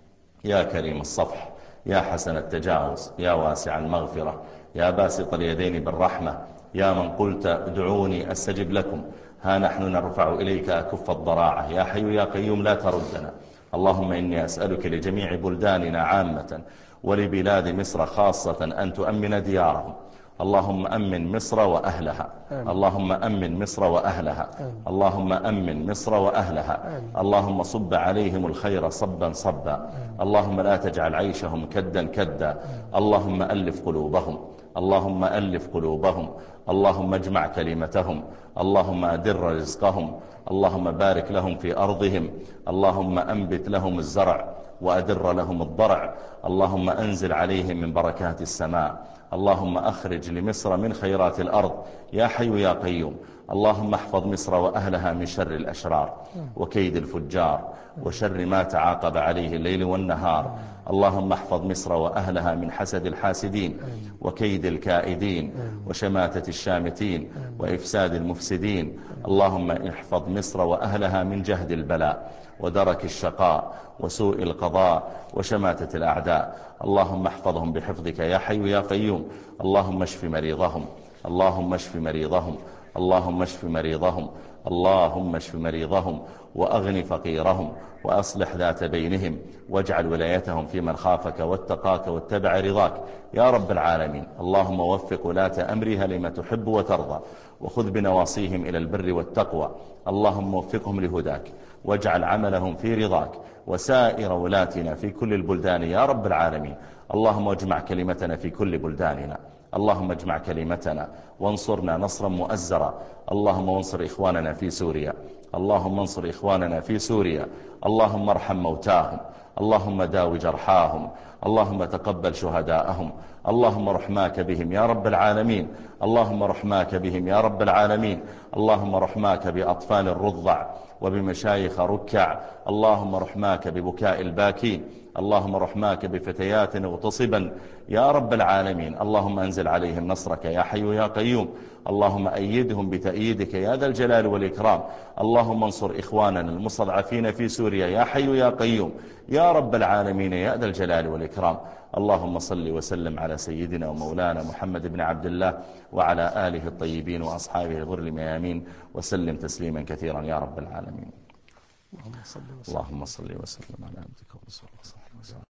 يا كريم الصفح، يا حسن التجاوز، يا واسع المغفرة، يا باسط اليدين بالرحمة، يا من قلت ادعوني أستجب لكم، ها نحن نرفع إليك أكف الضراعة، يا حي يا قيوم لا تردنا. اللهم إني أسألك لجميع بلداننا عامة ولبلاد مصر خاصة أن تؤمن ديارهم. اللهم أمن مصر وأهلها، اللهم أمن مصر وأهلها، اللهم أمن مصر وأهلها، اللهم صب عليهم الخير صبا صبا، اللهم لا تجعل عيشهم كدا كدا، اللهم ألف قلوبهم، اللهم ألف قلوبهم، اللهم اجمع كلمتهم، اللهم أدر رزقهم، اللهم بارك لهم في أرضهم، اللهم أنبت لهم الزرع وأدر لهم الضرع، اللهم أنزل عليهم من بركات السماء، اللهم أخرج لمصر من خيرات الأرض، يا حي يا قيوم. اللهم احفظ مصر وأهلها من شر الأشرار وكيد الفجار وشر ما تعاقب عليه الليل والنهار. اللهم احفظ مصر وأهلها من حسد الحاسدين وكيد الكائدين وشماتة الشامتين وإفساد المفسدين. اللهم احفظ مصر وأهلها من جهد البلاء ودرك الشقاء وسوء القضاء وشماتة الأعداء. اللهم احفظهم بحفظك يا حي يا قيوم. اللهم اشف مريضهم، اللهم اشف مريضهم، اللهم اشف مريضهم، اللهم اشف مريضهم، وأغن فقيرهم، وأصلح ذات بينهم، واجعل ولايتهم في من خافك واتقاك واتبع رضاك يا رب العالمين. اللهم وفق ولاة أمرها لما تحب وترضى، وخذ بنواصيهم إلى البر والتقوى. اللهم وفقهم لهداك، واجعل عملهم في رضاك، وسائر ولاتنا في كل البلدان يا رب العالمين. اللهم اجمع كلمتنا في كل بلداننا، اللهم اجمع كلمتنا وانصرنا نصرا مؤزرا. اللهم انصر إخواننا في سوريا، اللهم انصر إخواننا في سوريا، اللهم ارحم موتاهم، اللهم داوي جرحاهم، اللهم تقبل شهداءهم، اللهم رحماك بهم يا رب العالمين، اللهم رحماك بهم يا رب العالمين، اللهم رحماك بأطفال الرضع وبمشايخ ركع، اللهم رحماك ببكاء الباكين، اللهم رحماك بفتيات اغتصبا يا رب العالمين. اللهم أنزل عليهم نصرك يا حي يا قيوم، اللهم أيدهم بتأييدك يا ذا الجلال والإكرام. اللهم انصر إخواننا المستضعفين في سوريا يا حي يا قيوم يا رب العالمين يا ذا الجلال والإكرام. اللهم صل وسلم على سيدنا ومولانا محمد بن عبد الله وعلى آله الطيبين وأصحابه الغر الميامين، وسلم تسليما كثيرا يا رب العالمين. اللهم صل وسلم على عبدك ورسولك.